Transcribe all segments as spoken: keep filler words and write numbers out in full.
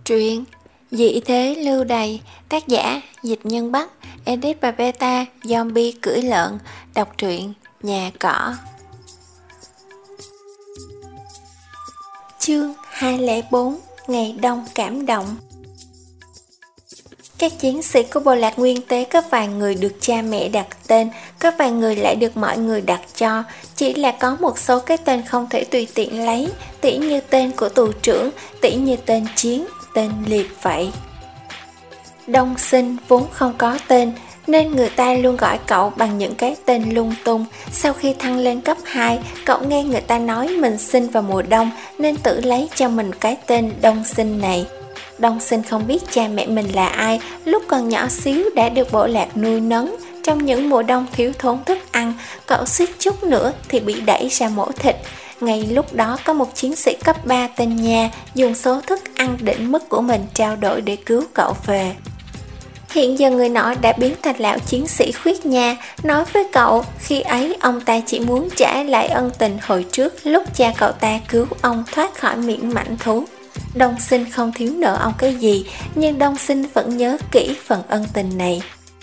Truyện Dị thế lưu đày, tác giả Dịch Nhân Bắc, edit và beta Zombie cưỡi lợn. Đọc truyện Nhà Cỏ. Chương hai không bốn. Ngày đông cảm động. Các chiến sĩ của bộ lạc Nguyên Tế có vài người được cha mẹ đặt tên, có vài người lại được mọi người đặt cho. Chỉ là có một số cái tên không thể tùy tiện lấy, tỉ như tên của tù trưởng, tỉ như tên Chiến, tên Liệt vậy. Đông Sinh vốn không có tên, nên người ta luôn gọi cậu bằng những cái tên lung tung. Sau khi thăng lên cấp hai, cậu nghe người ta nói mình sinh vào mùa đông nên tự lấy cho mình cái tên Đông Sinh này. Đông Sinh không biết cha mẹ mình là ai, lúc còn nhỏ xíu đã được bộ lạc nuôi nấng. Trong những mùa đông thiếu thốn thức ăn, cậu suýt chút nữa thì bị đẩy ra mổ thịt. Ngay lúc đó có một chiến sĩ cấp ba tên Nha dùng số thức ăn đỉnh mức của mình trao đổi để cứu cậu về. Hiện giờ người nọ đã biến thành lão chiến sĩ Khuyết Nha, nói với cậu khi ấy ông ta chỉ muốn trả lại ân tình hồi trước lúc cha cậu ta cứu ông thoát khỏi miệng mãnh thú. Đông Sinh không thiếu nợ ông cái gì, nhưng Đông Sinh vẫn nhớ kỹ phần ân tình này.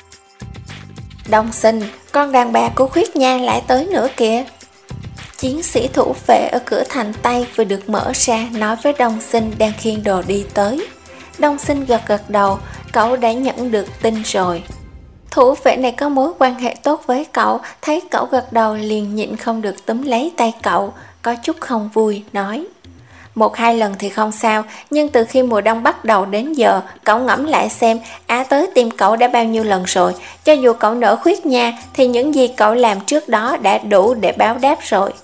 Đông Sinh, con đàn bà của Khuyết Nha lại tới nữa kìa. Chiến sĩ thủ vệ ở cửa thành Tây vừa được mở ra nói với Đông Sinh đang khiêng đồ đi tới. Đông Sinh gật gật đầu, cậu đã nhận được tin rồi. Thủ vệ này có mối quan hệ tốt với cậu, thấy cậu gật đầu liền nhịn không được túm lấy tay cậu, có chút không vui, nói: Một hai lần thì không sao, nhưng từ khi mùa đông bắt đầu đến giờ, cậu ngẫm lại xem, Á tới tìm cậu đã bao nhiêu lần rồi. Cho dù cậu nỡ Khuyết Nha, thì những gì cậu làm trước đó đã đủ để báo đáp rồi.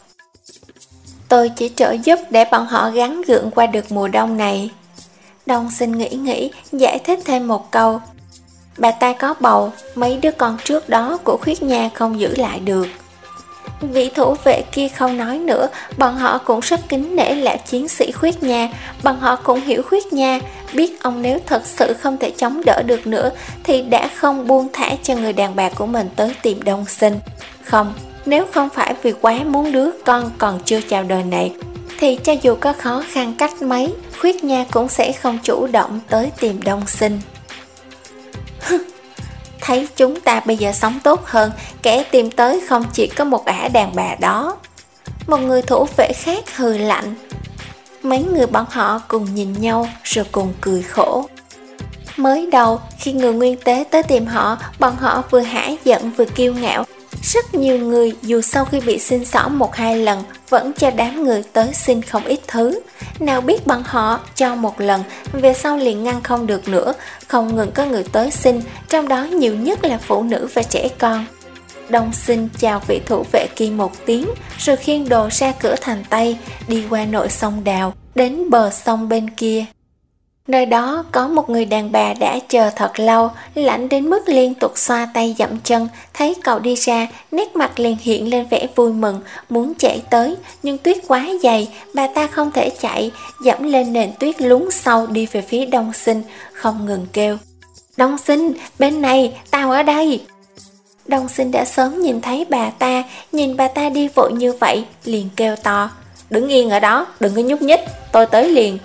Tôi chỉ trợ giúp để bọn họ gắng gượng qua được mùa đông này. Đông Sinh nghĩ nghĩ, giải thích thêm một câu. Bà ta có bầu, mấy đứa con trước đó của Khuyết Nha không giữ lại được. Vị thủ vệ kia không nói nữa, bọn họ cũng rất kính nể lão chiến sĩ Khuyết Nha, bọn họ cũng hiểu Khuyết Nha, biết ông nếu thật sự không thể chống đỡ được nữa thì đã không buông thả cho người đàn bà của mình tới tìm Đông Sinh. Không, nếu không phải vì quá muốn đứa con còn chưa chào đời này, thì cho dù có khó khăn cách mấy, Khuyết Nha cũng sẽ không chủ động tới tìm Đông Sinh. Thấy chúng ta bây giờ sống tốt hơn, kẻ tìm tới không chỉ có một ả đàn bà đó. Một người thủ vệ khác hừ lạnh. Mấy người bọn họ cùng nhìn nhau rồi cùng cười khổ. Mới đầu, khi người Nguyên Tế tới tìm họ, bọn họ vừa hả giận vừa kiêu ngạo. Rất nhiều người dù sau khi bị xin xỏ một hai lần vẫn cho đám người tới xin không ít thứ. Nào biết bọn họ cho một lần, về sau liền ngăn không được nữa, không ngừng có người tới xin, trong đó nhiều nhất là phụ nữ và trẻ con. Đông Sinh chào vị thủ vệ kia một tiếng, rồi khiêng đồ ra cửa thành Tây, đi qua nội sông Đào, đến bờ sông bên kia. Nơi đó có một người đàn bà đã chờ thật lâu, lạnh đến mức liên tục xoa tay dậm chân, thấy cậu đi ra, nét mặt liền hiện lên vẻ vui mừng, muốn chạy tới, nhưng tuyết quá dày, bà ta không thể chạy, dẫm lên nền tuyết lún sâu đi về phía Đông Sinh, không ngừng kêu. Đông Sinh, bên này, tao ở đây. Đông Sinh đã sớm nhìn thấy bà ta, nhìn bà ta đi vội như vậy, liền kêu to. Đứng yên ở đó, đừng có nhúc nhích, tôi tới liền.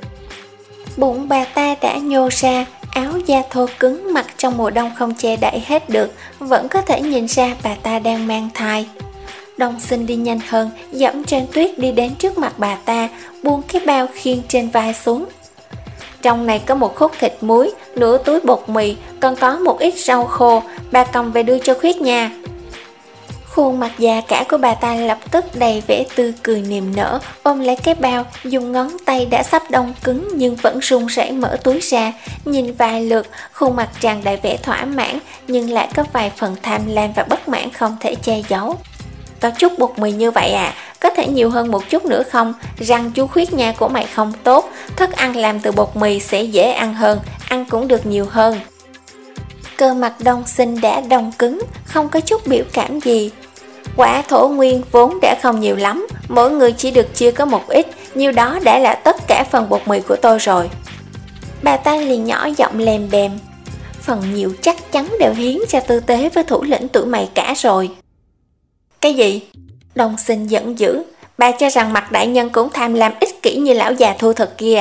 Bụng bà ta đã nhô ra, áo da thô cứng mặc trong mùa đông không che đậy hết được, vẫn có thể nhìn ra bà ta đang mang thai. Đông Sinh đi nhanh hơn, dẫm trên tuyết đi đến trước mặt bà ta, buông cái bao khiêng trên vai xuống. Trong này có một khúc thịt muối, nửa túi bột mì, còn có một ít rau khô, bà cầm về đưa cho Khuyết Nha. Khuôn mặt già cả của bà ta lập tức đầy vẻ tươi cười niềm nở, ôm lấy cái bao, dùng ngón tay đã sắp đông cứng nhưng vẫn run rẩy mở túi ra, nhìn vài lượt, khuôn mặt tràn đầy vẻ thỏa mãn, nhưng lại có vài phần tham lam và bất mãn không thể che giấu. Có chút bột mì như vậy à, có thể nhiều hơn một chút nữa không? Răng chú Khuyết Nha của mày không tốt, thức ăn làm từ bột mì sẽ dễ ăn hơn, ăn cũng được nhiều hơn. Cơ mặt Đông Sinh đã đông cứng, không có chút biểu cảm gì. Quả thổ nguyên vốn đã không nhiều lắm, mỗi người chỉ được chia có một ít, nhiêu đó đã là tất cả phần bột mì của tôi rồi. Bà ta liền nhỏ giọng lèm bèm. Phần nhiều chắc chắn đều hiến cho tư tế với thủ lĩnh tụi mày cả rồi. Cái gì? Đông Sinh giận dữ. Bà cho rằng mặt đại nhân cũng tham lam ích kỷ như lão già thu thực kia à?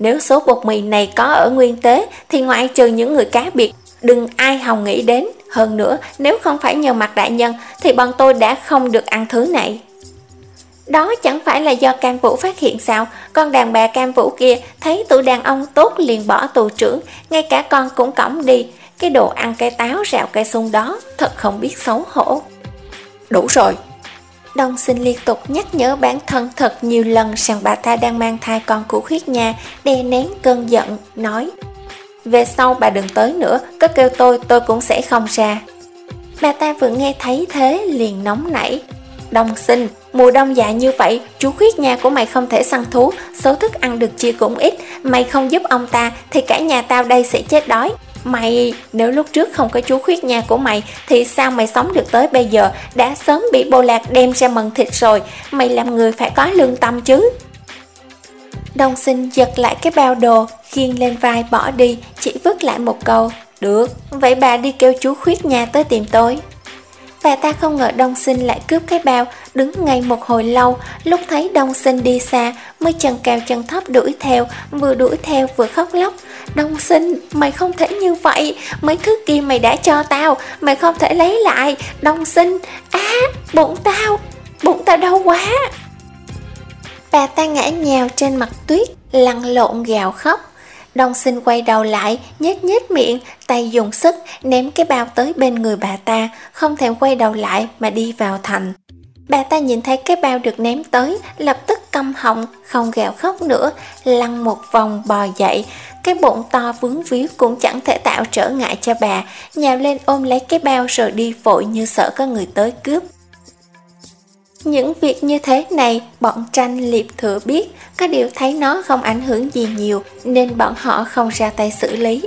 nếu số bột mì này có ở Nguyên Tế thì ngoại trừ những người cá biệt, đừng ai hòng nghĩ đến. Hơn nữa, nếu không phải nhờ mặt đại nhân thì bọn tôi đã không được ăn thứ này. Đó chẳng phải là do Cam Vũ phát hiện sao? Con đàn bà Cam Vũ kia thấy tụi đàn ông tốt liền bỏ tù trưởng, ngay cả con cũng cõng đi. Cái đồ ăn cây táo rào cây sung đó thật không biết xấu hổ. Đủ rồi. Đông Sinh liên tục nhắc nhở bản thân thật nhiều lần rằng bà ta đang mang thai con của Khuyết Nha, đè nén cơn giận, nói: về sau bà đừng tới nữa, có kêu tôi tôi cũng sẽ không ra. Bà ta vừa nghe thấy thế liền nóng nảy: Đông Sinh, mùa đông dài như vậy, chú Khuyết Nha của mày không thể săn thú, số thức ăn được chia cũng ít, mày không giúp ông ta thì cả nhà tao đây sẽ chết đói. Mày, nếu lúc trước không có chú Khuyết Nha của mày thì sao mày sống được tới bây giờ, đã sớm bị bộ lạc đem ra mần thịt rồi, mày làm người phải có lương tâm chứ. Đông Sinh giật lại cái bao đồ, khiêng lên vai bỏ đi, chỉ vứt lại một câu: được, vậy bà đi kêu chú Khuyết Nha tới tìm tôi. Bà ta không ngờ Đông Sinh lại cướp cái bao, đứng ngay một hồi lâu, lúc thấy Đông Sinh đi xa mới chân cao chân thấp đuổi theo, vừa đuổi theo vừa khóc lóc: Đông Sinh, mày không thể như vậy, mấy thứ kia mày đã cho tao, mày không thể lấy lại. Đông Sinh, á, à, bụng tao, bụng tao đau quá. Bà ta ngã nhào trên mặt tuyết, lăn lộn gào khóc. Đông Sinh quay đầu lại, nhếch nhếch miệng, tay dùng sức ném cái bao tới bên người bà ta, không thèm quay đầu lại mà đi vào thành. Bà ta nhìn thấy cái bao được ném tới, lập tức câm họng, không gào khóc nữa, lăn một vòng bò dậy. Cái bụng to vướng víu cũng chẳng thể tạo trở ngại cho bà, nhào lên ôm lấy cái bao rồi đi vội như sợ có người tới cướp. Những việc như thế này bọn Tranh Liệp Thừa biết, có điều thấy nó không ảnh hưởng gì nhiều nên bọn họ không ra tay xử lý.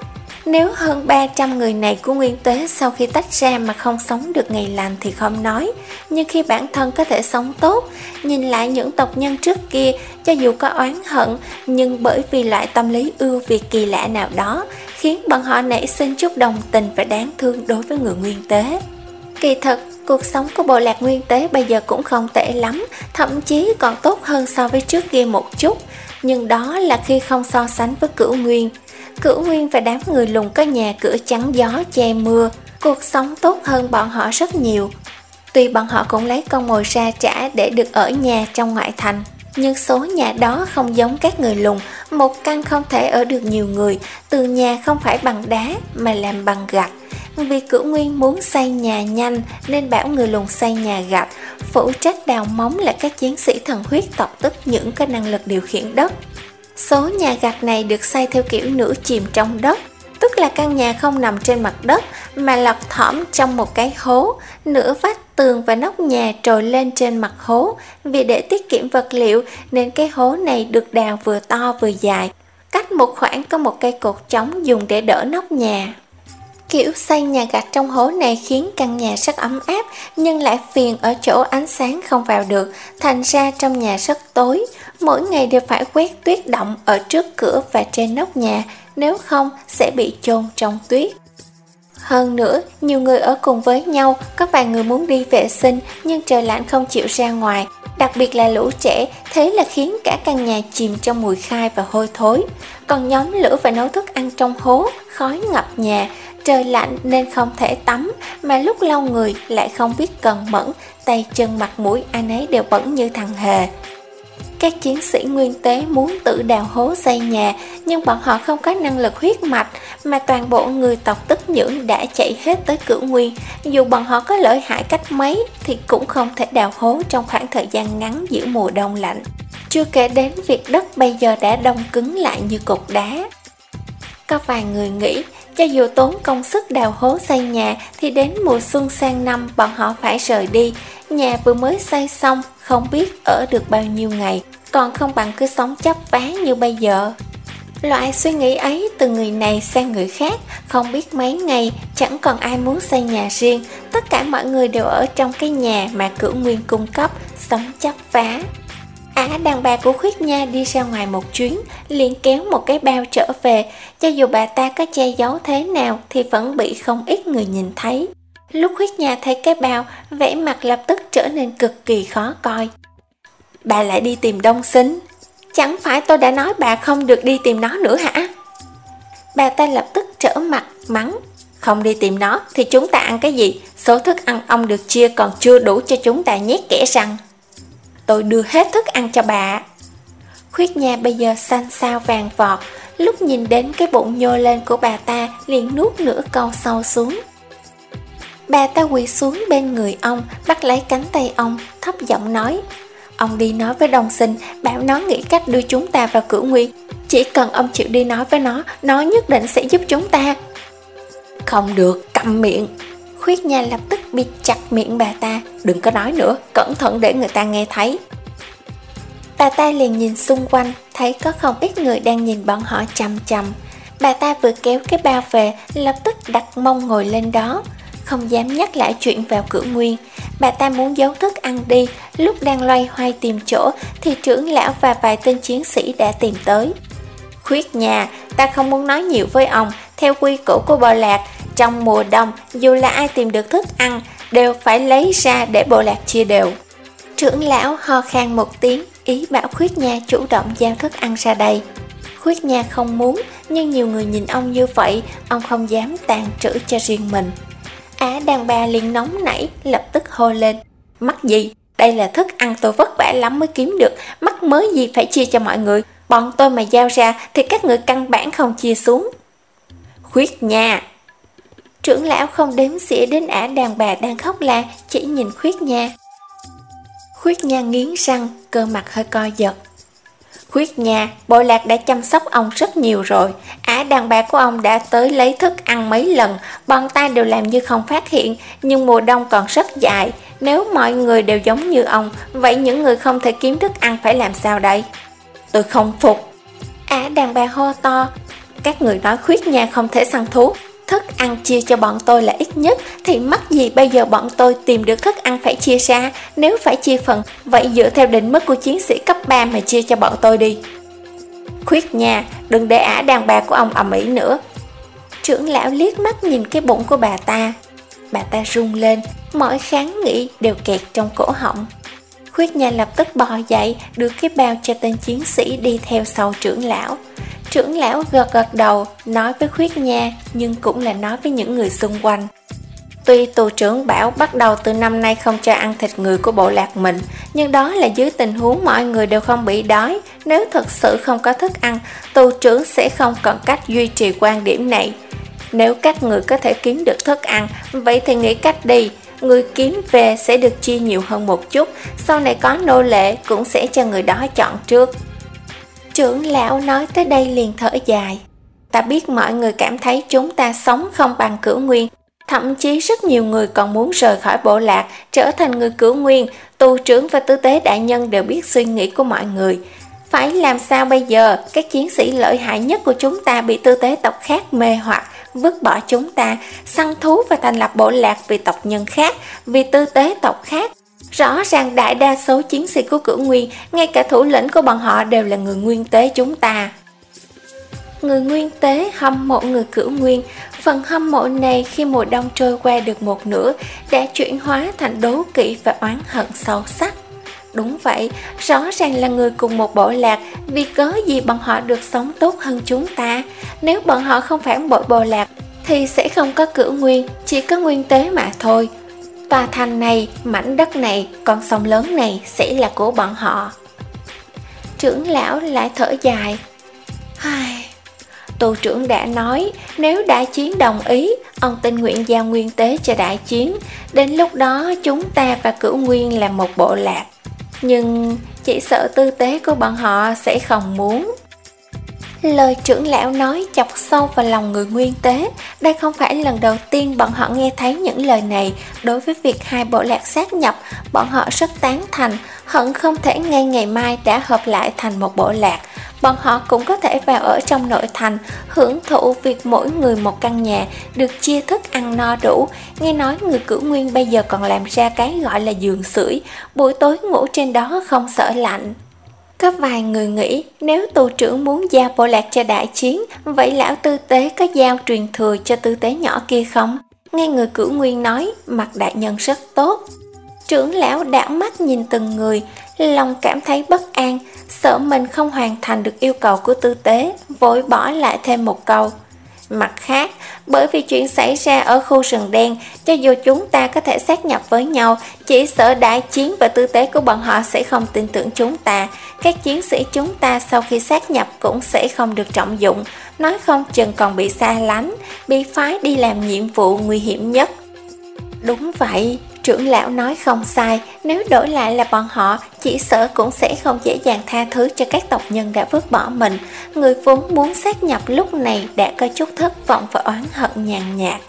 Nếu hơn ba trăm người này của Nguyên Tế sau khi tách ra mà không sống được ngày lành thì không nói, nhưng khi bản thân có thể sống tốt, nhìn lại những tộc nhân trước kia, cho dù có oán hận, nhưng bởi vì loại tâm lý ưu việt kỳ lạ nào đó, khiến bọn họ nảy sinh chút đồng tình và đáng thương đối với người Nguyên Tế. Kỳ thật, cuộc sống của bộ lạc Nguyên Tế bây giờ cũng không tệ lắm, thậm chí còn tốt hơn so với trước kia một chút, nhưng đó là khi không so sánh với Cửu Nguyên. Cửu Nguyên và đám người lùn có nhà cửa chắn gió che mưa, cuộc sống tốt hơn bọn họ rất nhiều. Tuy bọn họ cũng lấy con mồi ra trả để được ở nhà trong ngoại thành, nhưng số nhà đó không giống các người lùn, một căn không thể ở được nhiều người, từ nhà không phải bằng đá mà làm bằng gạch. Vì Cửu Nguyên muốn xây nhà nhanh nên bảo người lùn xây nhà gạch, phụ trách đào móng là các chiến sĩ thần huyết tộc tức những có năng lực điều khiển đất. Số nhà gạch này được xây theo kiểu nửa chìm trong đất, tức là căn nhà không nằm trên mặt đất mà lọt thỏm trong một cái hố, nửa vách tường và nóc nhà trồi lên trên mặt hố. Vì để tiết kiệm vật liệu nên cái hố này được đào vừa to vừa dài, cách một khoảng có một cây cột chống dùng để đỡ nóc nhà. Kiểu xây nhà gạch trong hố này khiến căn nhà rất ấm áp, nhưng lại phiền ở chỗ ánh sáng không vào được, thành ra trong nhà rất tối. Mỗi ngày đều phải quét tuyết động ở trước cửa và trên nóc nhà, nếu không sẽ bị chôn trong tuyết. Hơn nữa, nhiều người ở cùng với nhau, có vài người muốn đi vệ sinh nhưng trời lạnh không chịu ra ngoài, đặc biệt là lũ trẻ, thế là khiến cả căn nhà chìm trong mùi khai và hôi thối. Còn nhóm lửa và nấu thức ăn trong hố, khói ngập nhà, trời lạnh nên không thể tắm, mà lúc lau người lại không biết cần mẫn, tay chân mặt mũi ai nấy đều bẩn như thằng hề. Các chiến sĩ Nguyên Tế muốn tự đào hố xây nhà, nhưng bọn họ không có năng lực huyết mạch, mà toàn bộ người tộc Tức Nhưỡng đã chạy hết tới Cửu Nguyên. Dù bọn họ có lợi hại cách mấy thì cũng không thể đào hố trong khoảng thời gian ngắn giữa mùa đông lạnh. Chưa kể đến việc đất bây giờ đã đông cứng lại như cục đá. Có vài người nghĩ, cho dù tốn công sức đào hố xây nhà thì đến mùa xuân sang năm bọn họ phải rời đi. Nhà vừa mới xây xong, không biết ở được bao nhiêu ngày, còn không bằng cứ sống chấp vá như bây giờ. Loại suy nghĩ ấy từ người này sang người khác, không biết mấy ngày, chẳng còn ai muốn xây nhà riêng. Tất cả mọi người đều ở trong cái nhà mà Cửu Nguyên cung cấp, sống chấp vá. Ả đàn bà của Khuyết Nha đi ra ngoài một chuyến, liền kéo một cái bao trở về. Cho dù bà ta có che giấu thế nào thì vẫn bị không ít người nhìn thấy. Lúc Khuyết Nha thấy cái bao, vẻ mặt lập tức trở nên cực kỳ khó coi. Bà lại đi tìm Đông Sinh. Chẳng phải tôi đã nói bà không được đi tìm nó nữa hả? Bà ta lập tức trở mặt mắng. Không đi tìm nó thì chúng ta ăn cái gì? Số thức ăn ông được chia còn chưa đủ cho chúng ta nhét kẽ răng. Tôi đưa hết thức ăn cho bà. Khuyết Nha bây giờ xanh xao vàng vọt, lúc nhìn đến cái bụng nhô lên của bà ta liền nuốt nửa câu sâu xuống. Bà ta quỳ xuống bên người ông, bắt lấy cánh tay ông, thấp giọng nói. Ông đi nói với Đông Sinh, bảo nó nghĩ cách đưa chúng ta vào Cửu Nguyên. Chỉ cần ông chịu đi nói với nó, nó nhất định sẽ giúp chúng ta. Không được, câm miệng. Khuyết Nha lập tức bịt chặt miệng bà ta. Đừng có nói nữa, cẩn thận để người ta nghe thấy. Bà ta liền nhìn xung quanh, thấy có không ít người đang nhìn bọn họ chằm chằm. Bà ta vừa kéo cái bao về, lập tức đặt mông ngồi lên đó, không dám nhắc lại chuyện vào Cửu Nguyên. Bà ta muốn giấu thức ăn đi, lúc đang loay hoay tìm chỗ thì trưởng lão và vài tên chiến sĩ đã tìm tới. Khuyết Nha, ta không muốn nói nhiều với ông. Theo quy củ của bộ lạc, trong mùa đông dù là ai tìm được thức ăn đều phải lấy ra để bộ lạc chia đều. Trưởng lão ho khan một tiếng, ý bảo Khuyết Nha chủ động giao thức ăn ra đây. Khuyết Nha không muốn, nhưng nhiều người nhìn ông như vậy, ông không dám tàn trữ cho riêng mình. Á đàn bà liền nóng nảy, lập tức hô lên. Mắc gì? Đây là thức ăn tôi vất vả lắm mới kiếm được, mắc mớ gì phải chia cho mọi người. Bọn tôi mà giao ra thì các người căn bản không chia xuống. Khuyết Nha! Trưởng lão không đếm xỉa đến ả đàn bà đang khóc la, chỉ nhìn Khuyết Nha. Khuyết Nha nghiến răng, cơ mặt hơi co giật. Khuyết Nha, bộ lạc đã chăm sóc ông rất nhiều rồi. Ả đàn bà của ông đã tới lấy thức ăn mấy lần, bọn ta đều làm như không phát hiện. Nhưng mùa đông còn rất dài, nếu mọi người đều giống như ông, vậy những người không thể kiếm thức ăn phải làm sao đây? Tôi không phục. Ả đàn bà hô to. Các người nói Khuyết Nha không thể săn thú, thức ăn chia cho bọn tôi là ít nhất, thì mắc gì bây giờ bọn tôi tìm được thức ăn phải chia ra. Nếu phải chia phần, vậy dựa theo định mức của chiến sĩ cấp ba mà chia cho bọn tôi đi. Khuyết Nha, đừng để ả đàn bà của ông ầm ĩ nữa. Trưởng lão liếc mắt nhìn cái bụng của bà ta. Bà ta rung lên, mọi kháng nghị đều kẹt trong cổ họng. Khuyết Nha lập tức bò dậy, đưa cái bao cho tên chiến sĩ đi theo sau trưởng lão. Trưởng lão gật gật đầu, nói với Khuyết Nha, nhưng cũng là nói với những người xung quanh. Tuy tù trưởng bảo bắt đầu từ năm nay không cho ăn thịt người của bộ lạc mình, nhưng đó là dưới tình huống mọi người đều không bị đói. Nếu thật sự không có thức ăn, tù trưởng sẽ không còn cách duy trì quan điểm này. Nếu các người có thể kiếm được thức ăn, vậy thì nghĩ cách đi. Người kiếm về sẽ được chia nhiều hơn một chút, sau này có nô lệ cũng sẽ cho người đó chọn trước. Trưởng lão nói tới đây liền thở dài. Ta biết mọi người cảm thấy chúng ta sống không bằng Cửu Nguyên, thậm chí rất nhiều người còn muốn rời khỏi bộ lạc, trở thành người Cửu Nguyên. Tù trưởng và tư tế đại nhân đều biết suy nghĩ của mọi người. Phải làm sao bây giờ? Các chiến sĩ lợi hại nhất của chúng ta bị tư tế tộc khác mê hoặc, vứt bỏ chúng ta, săn thú và thành lập bộ lạc vì tộc nhân khác, vì tư tế tộc khác. Rõ ràng đại đa số chiến sĩ của Cửu Nguyên, ngay cả thủ lĩnh của bọn họ đều là người Nguyên tế chúng ta. Người Nguyên tế hâm mộ người Cửu Nguyên. Phần hâm mộ này khi mùa đông trôi qua được một nửa đã chuyển hóa thành đố kỵ và oán hận sâu sắc. Đúng vậy, rõ ràng là người cùng một bộ lạc, vì cớ gì bọn họ được sống tốt hơn chúng ta. Nếu bọn họ không phản bội bộ lạc thì sẽ không có Cửu Nguyên, chỉ có Nguyên tế mà thôi. Tòa thành này, mảnh đất này, con sông lớn này sẽ là của bọn họ. Trưởng lão lại thở dài. Ai... Tù trưởng đã nói, nếu đại chiến đồng ý, ông tình nguyện giao nguyên tế cho đại chiến. Đến lúc đó chúng ta và Cửu Nguyên là một bộ lạc. Nhưng chỉ sợ tư tế của bọn họ sẽ không muốn. Lời trưởng lão nói chọc sâu vào lòng người Nguyên tế. Đây không phải lần đầu tiên bọn họ nghe thấy những lời này. Đối với việc hai bộ lạc sát nhập, bọn họ rất tán thành, hận không thể ngay ngày mai đã hợp lại thành một bộ lạc. Bọn họ cũng có thể vào ở trong nội thành, hưởng thụ việc mỗi người một căn nhà, được chia thức ăn no đủ. Nghe nói người Cửu Nguyên bây giờ còn làm ra cái gọi là giường sưởi, buổi tối ngủ trên đó không sợ lạnh. Có vài người nghĩ nếu tù trưởng muốn giao bộ lạc cho đại chiến, vậy lão tư tế có giao truyền thừa cho tư tế nhỏ kia không? Nghe người Cửu Nguyên nói, mặt đại nhân rất tốt. Trưởng lão đảo mắt nhìn từng người, lòng cảm thấy bất an, sợ mình không hoàn thành được yêu cầu của tư tế, vội bỏ lại thêm một câu. Mặt khác, bởi vì chuyện xảy ra ở khu rừng đen, cho dù chúng ta có thể sát nhập với nhau, chỉ sợ đại chiến và tư tế của bọn họ sẽ không tin tưởng chúng ta. Các chiến sĩ chúng ta sau khi sát nhập cũng sẽ không được trọng dụng, nói không chừng còn bị xa lánh, bị phái đi làm nhiệm vụ nguy hiểm nhất. Đúng vậy, trưởng lão nói không sai, nếu đổi lại là bọn họ, chỉ sợ cũng sẽ không dễ dàng tha thứ cho các tộc nhân đã vứt bỏ mình. Người vốn muốn sát nhập lúc này đã có chút thất vọng và oán hận nhàn nhạt.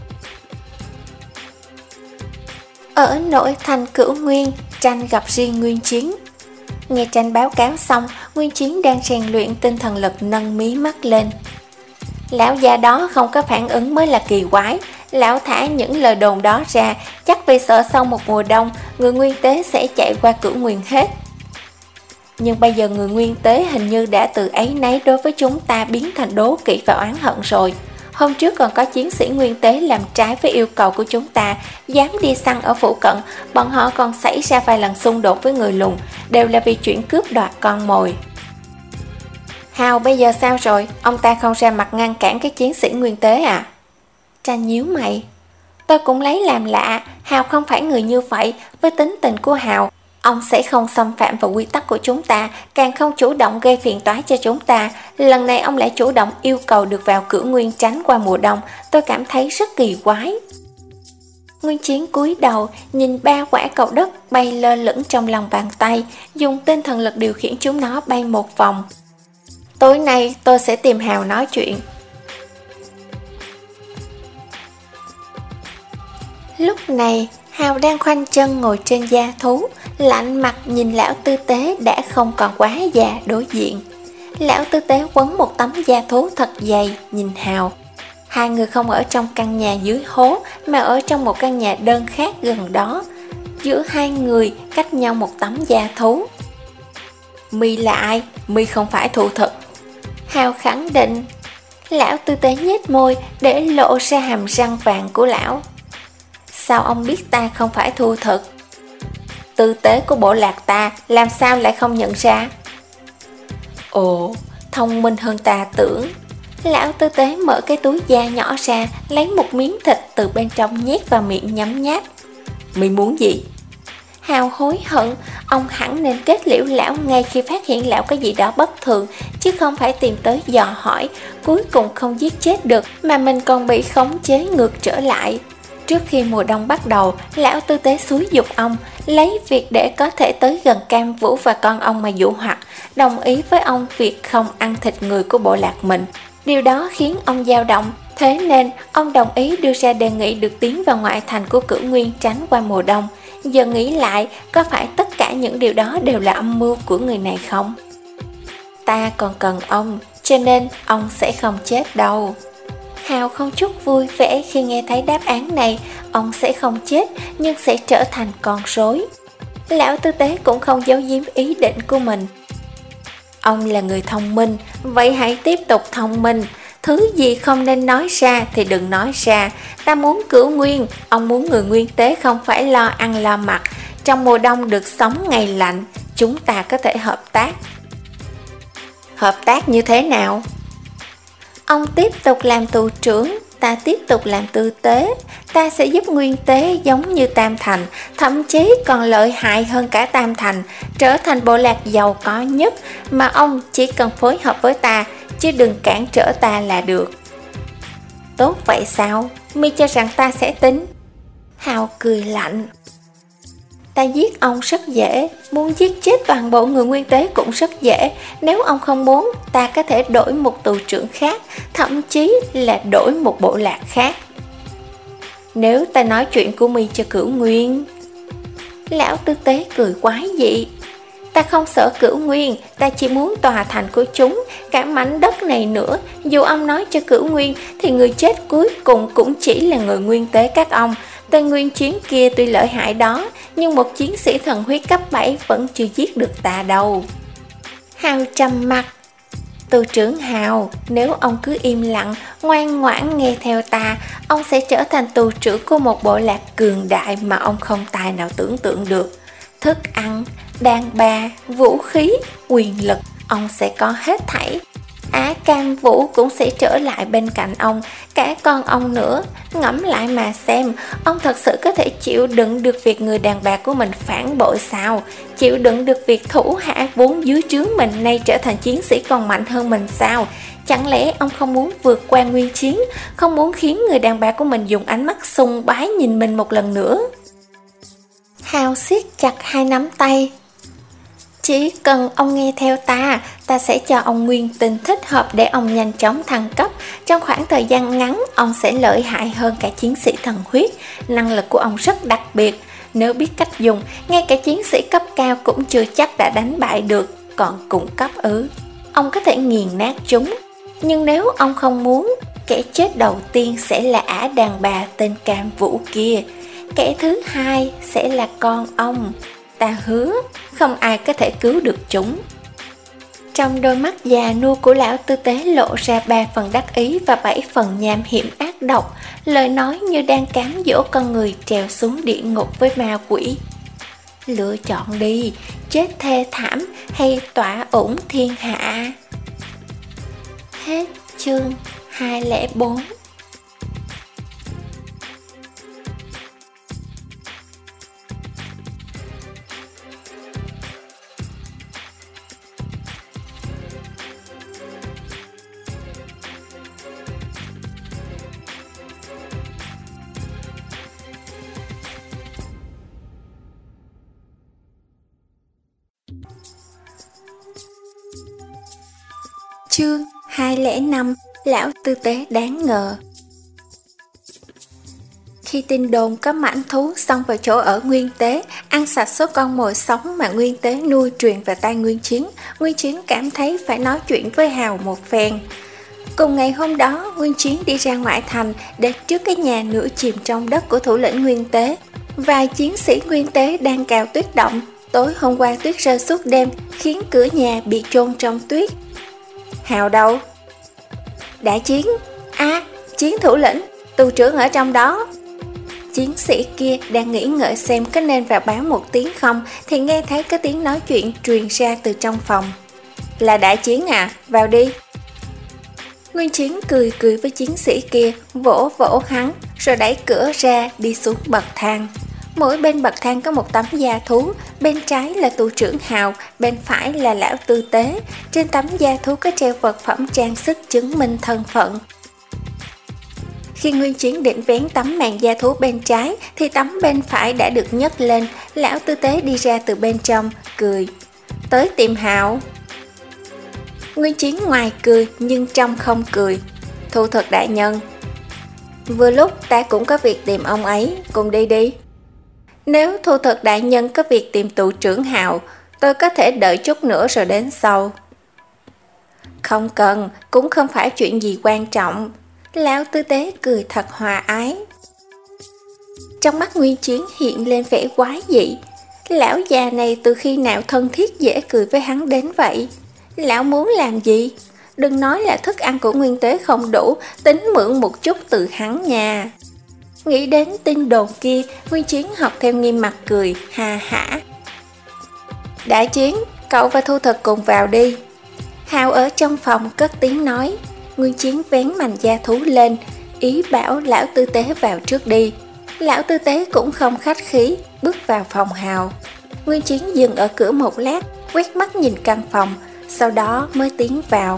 Ở nội thành Cửu Nguyên, Tranh gặp riêng Nguyên Chiến. Nghe Tranh báo cáo xong, Nguyên Chiến đang rèn luyện tinh thần lực nâng mí mắt lên. Lão già đó không có phản ứng mới là kỳ quái. Lão thả những lời đồn đó ra, chắc vì sợ sau một mùa đông, người nguyên tế sẽ chạy qua Cửu Nguyên hết. Nhưng bây giờ người nguyên tế hình như đã từ áy náy đối với chúng ta biến thành đố kỵ và oán hận rồi. Hôm trước còn có chiến sĩ nguyên tế làm trái với yêu cầu của chúng ta, dám đi săn ở phụ cận, bọn họ còn xảy ra vài lần xung đột với người lùn, đều là vì chuyện cướp đoạt con mồi. Hào bây giờ sao rồi, ông ta không ra mặt ngăn cản các chiến sĩ nguyên tế à? Tranh nhíu mày. Tôi cũng lấy làm lạ, Hào không phải người như vậy, với tính tình của Hào, ông sẽ không xâm phạm vào quy tắc của chúng ta, càng không chủ động gây phiền toái cho chúng ta. Lần này ông lại chủ động yêu cầu được vào Cửu Nguyên tránh qua mùa đông, tôi cảm thấy rất kỳ quái. Nguyên Chiến cúi đầu, nhìn ba quả cầu đất bay lơ lửng trong lòng bàn tay, dùng tinh thần lực điều khiển chúng nó bay một vòng. Tối nay tôi sẽ tìm Hào nói chuyện. Lúc này, Hào đang khoanh chân ngồi trên gia thú, lạnh mặt nhìn lão tư tế đã không còn quá già đối diện. Lão tư tế quấn một tấm da thú thật dày, nhìn Hào. Hai người không ở trong căn nhà dưới hố, mà ở trong một căn nhà đơn khác gần đó. Giữa hai người cách nhau một tấm da thú. Mi là ai? Mi không phải thụ thực. Hào khẳng định. Lão tư tế nhếch môi để lộ ra hàm răng vàng của lão. Sao ông biết ta không phải thu thực? Tư tế của bộ lạc ta làm sao lại không nhận ra? Ồ, thông minh hơn ta tưởng. Lão tư tế mở cái túi da nhỏ ra, lấy một miếng thịt từ bên trong nhét vào miệng nhấm nháp. Mi muốn gì? Hào hối hận, ông hẳn nên kết liễu lão ngay khi phát hiện lão có gì đó bất thường, chứ không phải tìm tới dò hỏi, cuối cùng không giết chết được mà mình còn bị khống chế ngược trở lại. Trước khi mùa đông bắt đầu, lão tư tế xúi giục ông, lấy việc để có thể tới gần Cam Vũ và con ông mà dụ hoặc, đồng ý với ông việc không ăn thịt người của bộ lạc mình. Điều đó khiến ông dao động, thế nên ông đồng ý đưa ra đề nghị được tiến vào ngoại thành của Cửu Nguyên tránh qua mùa đông. Giờ nghĩ lại, có phải tất cả những điều đó đều là âm mưu của người này không? Ta còn cần ông, cho nên ông sẽ không chết đâu. Hào không chút vui vẻ khi nghe thấy đáp án này, ông sẽ không chết nhưng sẽ trở thành con rối. Lão tư tế cũng không giấu giếm ý định của mình. Ông là người thông minh, vậy hãy tiếp tục thông minh. Thứ gì không nên nói ra thì đừng nói ra. Ta muốn Cửu Nguyên, ông muốn người nguyên tế không phải lo ăn lo mặc. Trong mùa đông được sống ngày lạnh, chúng ta có thể hợp tác. Hợp tác như thế nào? Ông tiếp tục làm tù trưởng, ta tiếp tục làm tư tế. Ta sẽ giúp nguyên tế giống như Tam Thành, thậm chí còn lợi hại hơn cả Tam Thành, trở thành bộ lạc giàu có nhất, mà ông chỉ cần phối hợp với ta, chứ đừng cản trở ta là được. Tốt vậy sao? Mi cho rằng ta sẽ tính? Hào cười lạnh. Ta giết ông rất dễ, muốn giết chết toàn bộ người nguyên tế cũng rất dễ. Nếu ông không muốn, ta có thể đổi một tù trưởng khác, thậm chí là đổi một bộ lạc khác. Nếu ta nói chuyện của mi cho Cửu Nguyên... Lão tư tế cười quái dị. Ta không sợ Cửu Nguyên, ta chỉ muốn tòa thành của chúng, cả mảnh đất này nữa. Dù ông nói cho Cửu Nguyên, thì người chết cuối cùng cũng chỉ là người nguyên tế các ông. Tên Nguyên Chiến kia tuy lợi hại đó, nhưng một chiến sĩ thần huyết cấp bảy vẫn chưa giết được ta đâu. Hào trầm mặt. Tù trưởng Hào, nếu ông cứ im lặng, ngoan ngoãn nghe theo ta, ông sẽ trở thành tù trưởng của một bộ lạc cường đại mà ông không tài nào tưởng tượng được. Thức ăn, đàn bà, vũ khí, quyền lực, ông sẽ có hết thảy. Á Cam Vũ cũng sẽ trở lại bên cạnh ông, cả con ông nữa. Ngẫm lại mà xem, ông thật sự có thể chịu đựng được việc người đàn bà của mình phản bội sao? Chịu đựng được việc thủ hạ vốn dưới trướng mình nay trở thành chiến sĩ còn mạnh hơn mình sao? Chẳng lẽ ông không muốn vượt qua nguyên chiến, không muốn khiến người đàn bà của mình dùng ánh mắt sùng bái nhìn mình một lần nữa? Hào siết chặt hai nắm tay. Chỉ cần ông nghe theo ta, ta sẽ cho ông nguyên tinh thích hợp để ông nhanh chóng thăng cấp. Trong khoảng thời gian ngắn, ông sẽ lợi hại hơn cả chiến sĩ thần huyết. Năng lực của ông rất đặc biệt. Nếu biết cách dùng, ngay cả chiến sĩ cấp cao cũng chưa chắc đã đánh bại được. Còn cùng cấp ư, ông có thể nghiền nát chúng. Nhưng nếu ông không muốn, kẻ chết đầu tiên sẽ là ả đàn bà tên Cam Vũ kia. Kẻ thứ hai sẽ là con ông. Ta hứa, không ai có thể cứu được chúng. Trong đôi mắt già nua của lão tư tế lộ ra ba phần đắc ý và bảy phần nham hiểm ác độc, lời nói như đang cám dỗ con người trèo xuống địa ngục với ma quỷ. Lựa chọn đi, chết thê thảm hay tỏa ủng thiên hạ. Hết chương hai không bốn. Chương hai không năm. Lão tư tế đáng ngờ. Khi tin đồn có mãnh thú xông vào chỗ ở Nguyên Tế, ăn sạch số con mồi sống mà Nguyên Tế nuôi truyền vào tay Nguyên Chiến, Nguyên Chiến cảm thấy phải nói chuyện với Hào một phen. Cùng ngày hôm đó, Nguyên Chiến đi ra ngoại thành, đến trước cái nhà nửa chìm trong đất của thủ lĩnh Nguyên Tế. Vài chiến sĩ Nguyên Tế đang cào tuyết động. Tối hôm qua tuyết rơi suốt đêm, khiến cửa nhà bị chôn trong tuyết. Hào đâu? Đã Chiến. À, Chiến thủ lĩnh, tù trưởng ở trong đó. Chiến sĩ kia đang nghĩ ngợi xem có nên vào báo một tiếng không, thì nghe thấy có tiếng nói chuyện truyền ra từ trong phòng. Là Đại Chiến à, vào đi. Nguyên Chiến cười cười với chiến sĩ kia, vỗ vỗ hắn, rồi đẩy cửa ra đi xuống bậc thang. Mỗi bên bậc thang có một tấm da thú, bên trái là tù trưởng Hào, bên phải là lão tư tế. Trên tấm da thú có treo vật phẩm trang sức chứng minh thân phận. Khi Nguyên Chiến định vén tấm màn da thú bên trái, thì tấm bên phải đã được nhấc lên. Lão tư tế đi ra từ bên trong, cười. Tới tìm Hào. Nguyên Chiến ngoài cười nhưng trong không cười. Thu Thực đại nhân. Vừa lúc ta cũng có việc tìm ông ấy, cùng đi đi. Nếu Thu Thực đại nhân có việc tìm tù trưởng Hào, tôi có thể đợi chút nữa rồi đến sau. Không cần, cũng không phải chuyện gì quan trọng. Lão tư tế cười thật hòa ái. Trong mắt Nguyên Chiến hiện lên vẻ quái dị. Lão già này từ khi nào thân thiết dễ cười với hắn đến vậy? Lão muốn làm gì? Đừng nói là thức ăn của Nguyên Tế không đủ, tính mượn một chút từ hắn nha. Nghĩ đến tin đồn kia, Nguyên Chiến học theo nghiêm mặt cười, ha hả. Đại Chiến, cậu và Thu Thực cùng vào đi. Hào ở trong phòng cất tiếng nói. Nguyên Chiến vén mành da thú lên, ý bảo lão tư tế vào trước đi. Lão tư tế cũng không khách khí, bước vào phòng Hào. Nguyên Chiến dừng ở cửa một lát, quét mắt nhìn căn phòng, sau đó mới tiến vào.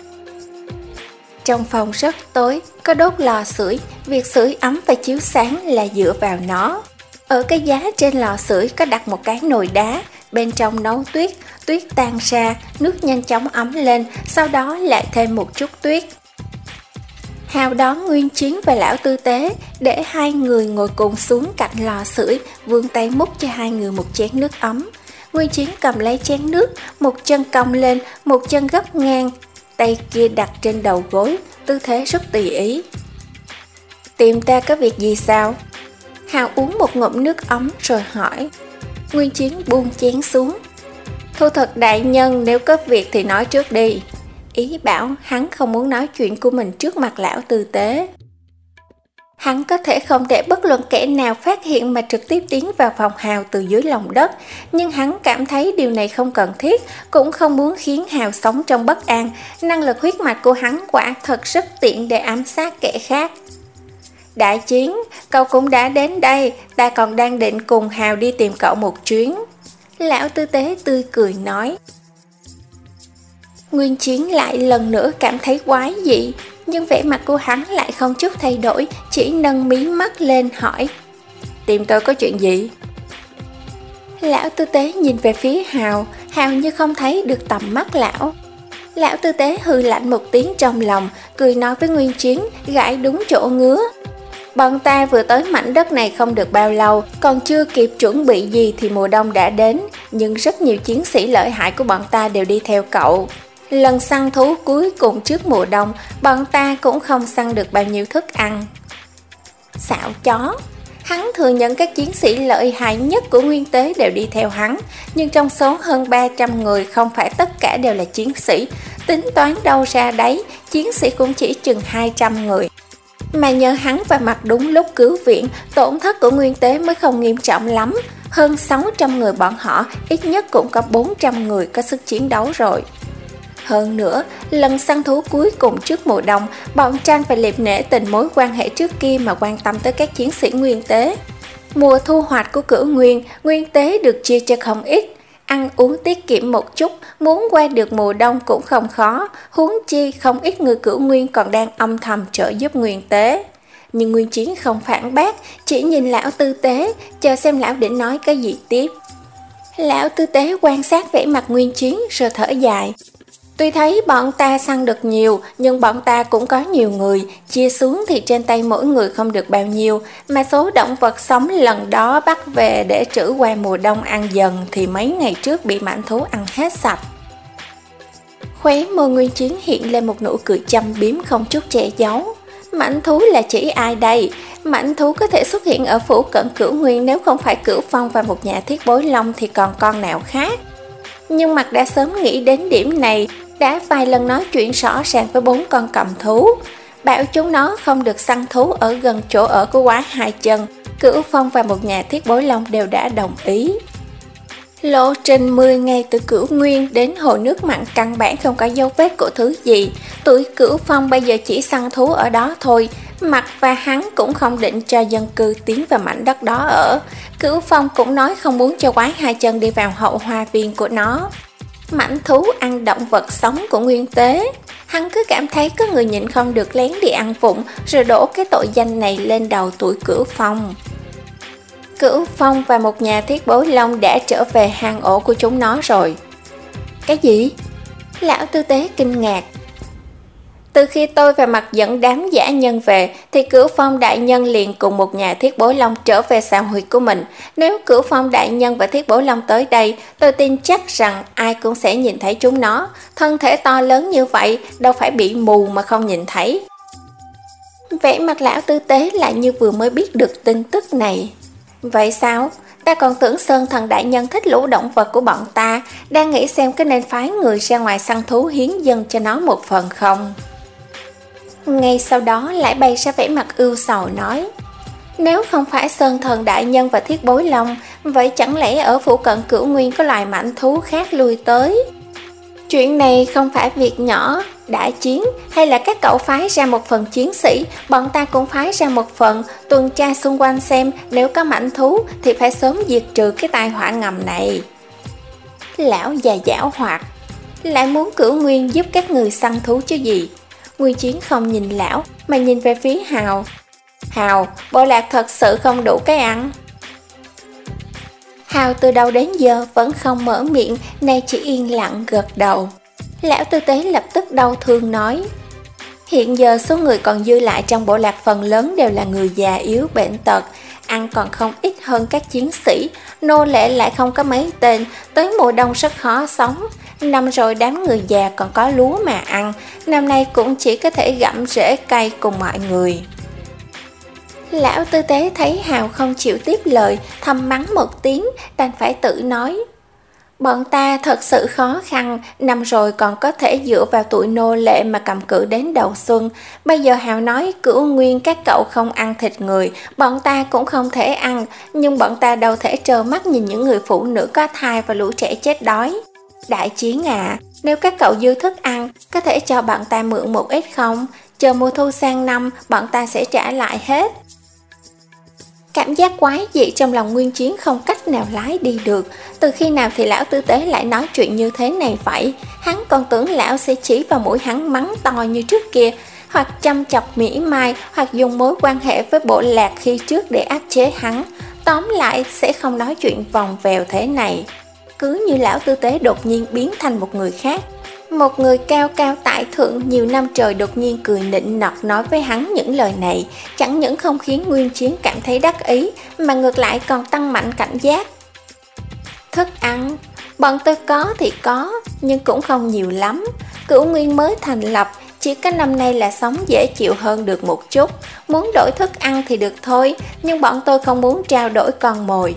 Trong phòng rất tối, có đốt lò sưởi, việc sưởi ấm và chiếu sáng là dựa vào nó. Ở cái giá trên lò sưởi có đặt một cái nồi đá, bên trong nấu tuyết, tuyết tan ra, nước nhanh chóng ấm lên, sau đó lại thêm một chút tuyết. Hào đón Nguyên Chiến và lão tư tế, để hai người ngồi cùng xuống cạnh lò sưởi, vươn tay múc cho hai người một chén nước ấm. Nguyên Chiến cầm lấy chén nước, một chân cong lên, một chân gấp ngang, tay kia đặt trên đầu gối, tư thế rất tùy ý. Tìm ta có việc gì sao? Hào uống một ngụm nước ấm rồi hỏi. Nguyên Chiến buông chén xuống. Thu Thực đại nhân, nếu có việc thì nói trước đi. ý bảo hắn không muốn nói chuyện của mình trước mặt lão tư tế. Hắn có thể không để bất luận kẻ nào phát hiện mà trực tiếp tiến vào phòng Hào từ dưới lòng đất, nhưng hắn cảm thấy điều này không cần thiết, cũng không muốn khiến Hào sống trong bất an. Năng lực huyết mạch của hắn quả thật rất tiện để ám sát kẻ khác. Đại Chiến, cậu cũng đã đến đây, ta còn đang định cùng Hào đi tìm cậu một chuyến. Lão tư tế tươi cười nói. Nguyên Chiến lại lần nữa cảm thấy quái dị, nhưng vẻ mặt của hắn lại không chút thay đổi, chỉ nâng mí mắt lên hỏi. Tìm tôi có chuyện gì? Lão tư tế nhìn về phía Hào, Hào như không thấy được tầm mắt lão. Lão tư tế hừ lạnh một tiếng trong lòng, cười nói với Nguyên Chiến, gãi đúng chỗ ngứa. Bọn ta vừa tới mảnh đất này không được bao lâu, còn chưa kịp chuẩn bị gì thì mùa đông đã đến, nhưng rất nhiều chiến sĩ lợi hại của bọn ta đều đi theo cậu. Lần săn thú cuối cùng trước mùa đông, bọn ta cũng không săn được bao nhiêu thức ăn. Xạo chó. Hắn thừa nhận các chiến sĩ lợi hại nhất của Nguyên Tế đều đi theo hắn, nhưng trong số hơn ba trăm người không phải tất cả đều là chiến sĩ. Tính toán đâu ra đấy, chiến sĩ cũng chỉ chừng hai trăm người. Mà nhờ hắn và mặt đúng lúc cứu viện, tổn thất của Nguyên Tế mới không nghiêm trọng lắm. Hơn sáu trăm người bọn họ, ít nhất cũng có bốn trăm người có sức chiến đấu rồi. Hơn nữa, lần săn thú cuối cùng trước mùa đông, bọn Tranh và Liệp nể tình mối quan hệ trước kia mà quan tâm tới các chiến sĩ Nguyên Tế. Mùa thu hoạch của Cửu Nguyên, Nguyên Tế được chia cho không ít. Ăn uống tiết kiệm một chút, muốn qua được mùa đông cũng không khó, huống chi không ít người Cửu Nguyên còn đang âm thầm trợ giúp Nguyên Tế. Nhưng Nguyên Chiến không phản bác, chỉ nhìn lão tư tế, chờ xem lão định nói cái gì tiếp. Lão tư tế quan sát vẻ mặt Nguyên Chiến rồi thở dài. Tuy thấy bọn ta săn được nhiều, nhưng bọn ta cũng có nhiều người, chia xuống thì trên tay mỗi người không được bao nhiêu, mà số động vật sống lần đó bắt về để trữ qua mùa đông ăn dần thì mấy ngày trước bị mãnh thú ăn hết sạch. Khóe môi Nguyên Chiến hiện lên một nụ cười châm biếm không chút che giấu. Mãnh thú là chỉ ai đây? Mãnh thú có thể xuất hiện ở phủ cận Cửu Nguyên, nếu không phải Cửu Phong và một nhà thiết bối long thì còn con nào khác. Nhưng Mặt đã sớm nghĩ đến điểm này, đã vài lần nói chuyện rõ ràng với bốn con cầm thú, bảo chúng nó không được săn thú ở gần chỗ ở của Quái Hai Chân. Cửu Phong và một nhà thiết bối long đều đã đồng ý. Lộ trình mười ngày từ Cửu Nguyên đến hồ nước mặn căn bản không có dấu vết của thứ gì. Tuổi Cửu Phong bây giờ chỉ săn thú ở đó thôi. Mặt và hắn cũng không định cho dân cư tiến vào mảnh đất đó ở. Cửu Phong cũng nói không muốn cho Quái Hai Chân đi vào hậu hoa viên của nó. Mãnh thú ăn động vật sống của Nguyên Tế. Hắn cứ cảm thấy có người nhịn không được lén đi ăn vụng, rồi đổ cái tội danh này lên đầu tuổi Cửu Phong. Cửu Phong và một nhà thiết bối long đã trở về hang ổ của chúng nó rồi. Cái gì? Lão tư tế kinh ngạc. Từ khi tôi và Mặt dẫn đám dã nhân về, thì Cửu Phong đại nhân liền cùng một nhà thiết bối long trở về xào huyệt của mình. Nếu Cửu Phong đại nhân và thiết bối long tới đây, tôi tin chắc rằng ai cũng sẽ nhìn thấy chúng nó. Thân thể to lớn như vậy, đâu phải bị mù mà không nhìn thấy. Vẻ mặt lão tư tế lại như vừa mới biết được tin tức này. Vậy sao? Ta còn tưởng Sơn Thần đại nhân thích lũ động vật của bọn ta, đang nghĩ xem có nên phái người ra ngoài săn thú hiến dân cho nó một phần không? Ngay sau đó lại bày ra vẻ mặt ưu sầu nói. Nếu không phải Sơn Thần đại nhân và thiết bối long, vậy chẳng lẽ ở phụ cận Cửu Nguyên có loài mãnh thú khác lui tới? Chuyện này không phải việc nhỏ. Đại Chiến, hay là các cậu phái ra một phần chiến sĩ, bọn ta cũng phái ra một phần, tuần tra xung quanh xem nếu có mãnh thú thì phải sớm diệt trừ cái tai họa ngầm này. Lão già giảo hoạt, lại muốn Cửu Nguyên giúp các người săn thú chứ gì? Nguyên Chiến không nhìn lão mà nhìn về phía Hào. Hào, bộ lạc thật sự không đủ cái ăn. Hào từ đầu đến giờ vẫn không mở miệng, nay chỉ yên lặng gật đầu. Lão tư tế lập tức đau thương nói. Hiện giờ số người còn dư lại trong bộ lạc phần lớn đều là người già yếu bệnh tật, ăn còn không ít hơn các chiến sĩ, nô lệ lại không có mấy tên, tới mùa đông rất khó sống. Năm rồi đám người già còn có lúa mà ăn, năm nay cũng chỉ có thể gặm rễ cây cùng mọi người. Lão tư tế thấy Hào không chịu tiếp lời, thầm mắng một tiếng, đành phải tự nói. Bọn ta thật sự khó khăn, năm rồi còn có thể dựa vào tụi nô lệ mà cầm cự đến đầu xuân. Bây giờ Hào nói Cửu Nguyên các cậu không ăn thịt người, bọn ta cũng không thể ăn, nhưng bọn ta đâu thể trơ mắt nhìn những người phụ nữ có thai và lũ trẻ chết đói. Đại Chiến à, nếu các cậu dư thức ăn, có thể cho bọn ta mượn một ít không? Chờ mùa thu sang năm, bọn ta sẽ trả lại hết. Cảm giác quái dị trong lòng Nguyên Chiến không cách nào lái đi được. Từ khi nào thì lão tư tế lại nói chuyện như thế này vậy? Hắn còn tưởng lão sẽ chỉ vào mũi hắn mắng to như trước kia, hoặc chăm chọc mỉa mai, hoặc dùng mối quan hệ với bộ lạc khi trước để áp chế hắn. Tóm lại sẽ không nói chuyện vòng vèo thế này. Cứ như lão tư tế đột nhiên biến thành một người khác. Một người cao cao tại thượng nhiều năm trời đột nhiên cười nịnh nọt nói với hắn những lời này, chẳng những không khiến Nguyên Chiến cảm thấy đắc ý, mà ngược lại còn tăng mạnh cảnh giác. Thức ăn, bọn tôi có thì có, nhưng cũng không nhiều lắm. Cửu Nguyên mới thành lập, chỉ có năm nay là sống dễ chịu hơn được một chút. Muốn đổi thức ăn thì được thôi, nhưng bọn tôi không muốn trao đổi con mồi.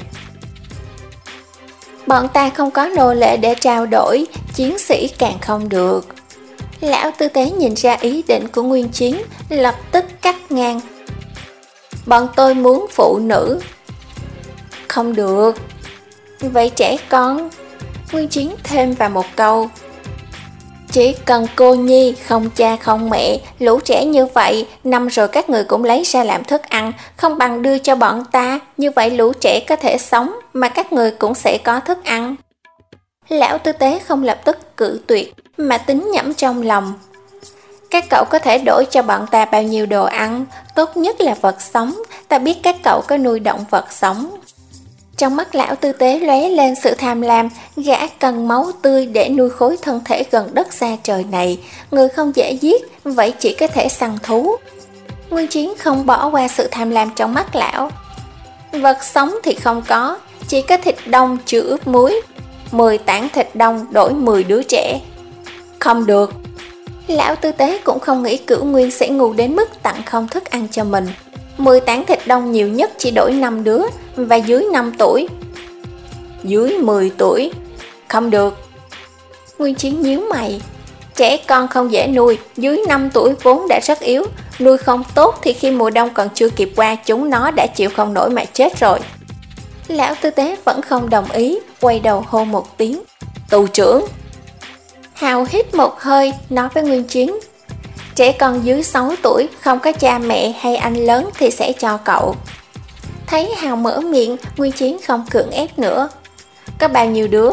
Bọn ta không có nô lệ để trao đổi, chiến sĩ càng không được. Lão tư tế nhìn ra ý định của Nguyên Chiến, lập tức cắt ngang. Bọn tôi muốn phụ nữ. Không được. Vậy trẻ con? Nguyên Chiến thêm vào một câu. Chỉ cần cô nhi, không cha không mẹ, lũ trẻ như vậy, năm rồi các người cũng lấy ra làm thức ăn, không bằng đưa cho bọn ta, như vậy lũ trẻ có thể sống, mà các người cũng sẽ có thức ăn. Lão tư tế không lập tức cự tuyệt, mà tính nhẩm trong lòng. Các cậu có thể đổi cho bọn ta bao nhiêu đồ ăn, tốt nhất là vật sống, ta biết các cậu có nuôi động vật sống. Trong mắt lão tư tế lóe lên sự tham lam, gã cần máu tươi để nuôi khối thân thể gần đất xa trời này, người không dễ giết, vậy chỉ có thể săn thú. Nguyên Chiến không bỏ qua sự tham lam trong mắt lão. Vật sống thì không có, chỉ có thịt đông chưa ướp muối, mười tảng thịt đông đổi mười đứa trẻ. Không được. Lão tư tế cũng không nghĩ Cửu Nguyên sẽ ngu đến mức tặng không thức ăn cho mình. mười tảng thịt đông nhiều nhất chỉ đổi năm đứa, và dưới năm tuổi. Dưới mười tuổi. Không được. Nguyên Chiến nhíu mày. Trẻ con không dễ nuôi, dưới năm tuổi vốn đã rất yếu. Nuôi không tốt thì khi mùa đông còn chưa kịp qua, chúng nó đã chịu không nổi mà chết rồi. Lão tư tế vẫn không đồng ý, quay đầu hô một tiếng. Tù trưởng. Hào hít một hơi, nói với Nguyên Chiến. Trẻ con dưới sáu tuổi, không có cha mẹ hay anh lớn thì sẽ cho cậu. Thấy Hào mở miệng, Nguyên Chiến không cưỡng ép nữa. Có bao nhiêu đứa?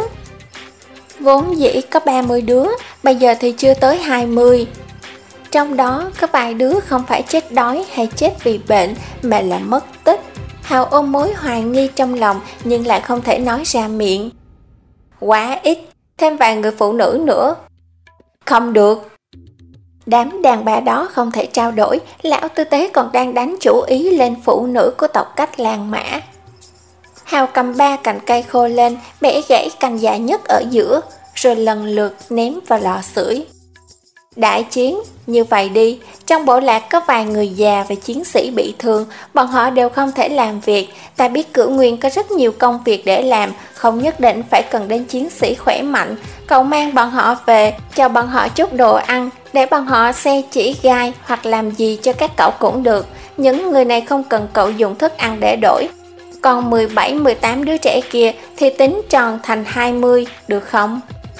Vốn dĩ có ba mươi đứa, bây giờ thì chưa tới hai mươi. Trong đó có vài đứa không phải chết đói hay chết vì bệnh, mà là mất tích. Hào ôm mối hoài nghi trong lòng, nhưng lại không thể nói ra miệng. Quá ít, thêm vài người phụ nữ nữa. Không được. Đám đàn bà đó không thể trao đổi, lão tư tế còn đang đánh chủ ý lên phụ nữ của tộc Cách Lan Mã. Hào cầm ba cành cây khô lên, bẻ gãy cành dài nhất ở giữa, rồi lần lượt ném vào lò sưởi. Đại Chiến, như vậy đi, trong bộ lạc có vài người già và chiến sĩ bị thương, bọn họ đều không thể làm việc. Ta biết Cửu Nguyên có rất nhiều công việc để làm, không nhất định phải cần đến chiến sĩ khỏe mạnh. Cậu mang bọn họ về, cho bọn họ chút đồ ăn, để bọn họ xe chỉ gai hoặc làm gì cho các cậu cũng được. Những người này không cần cậu dùng thức ăn để đổi. Còn mười bảy mười tám đứa trẻ kia thì tính tròn thành hai mươi, được không?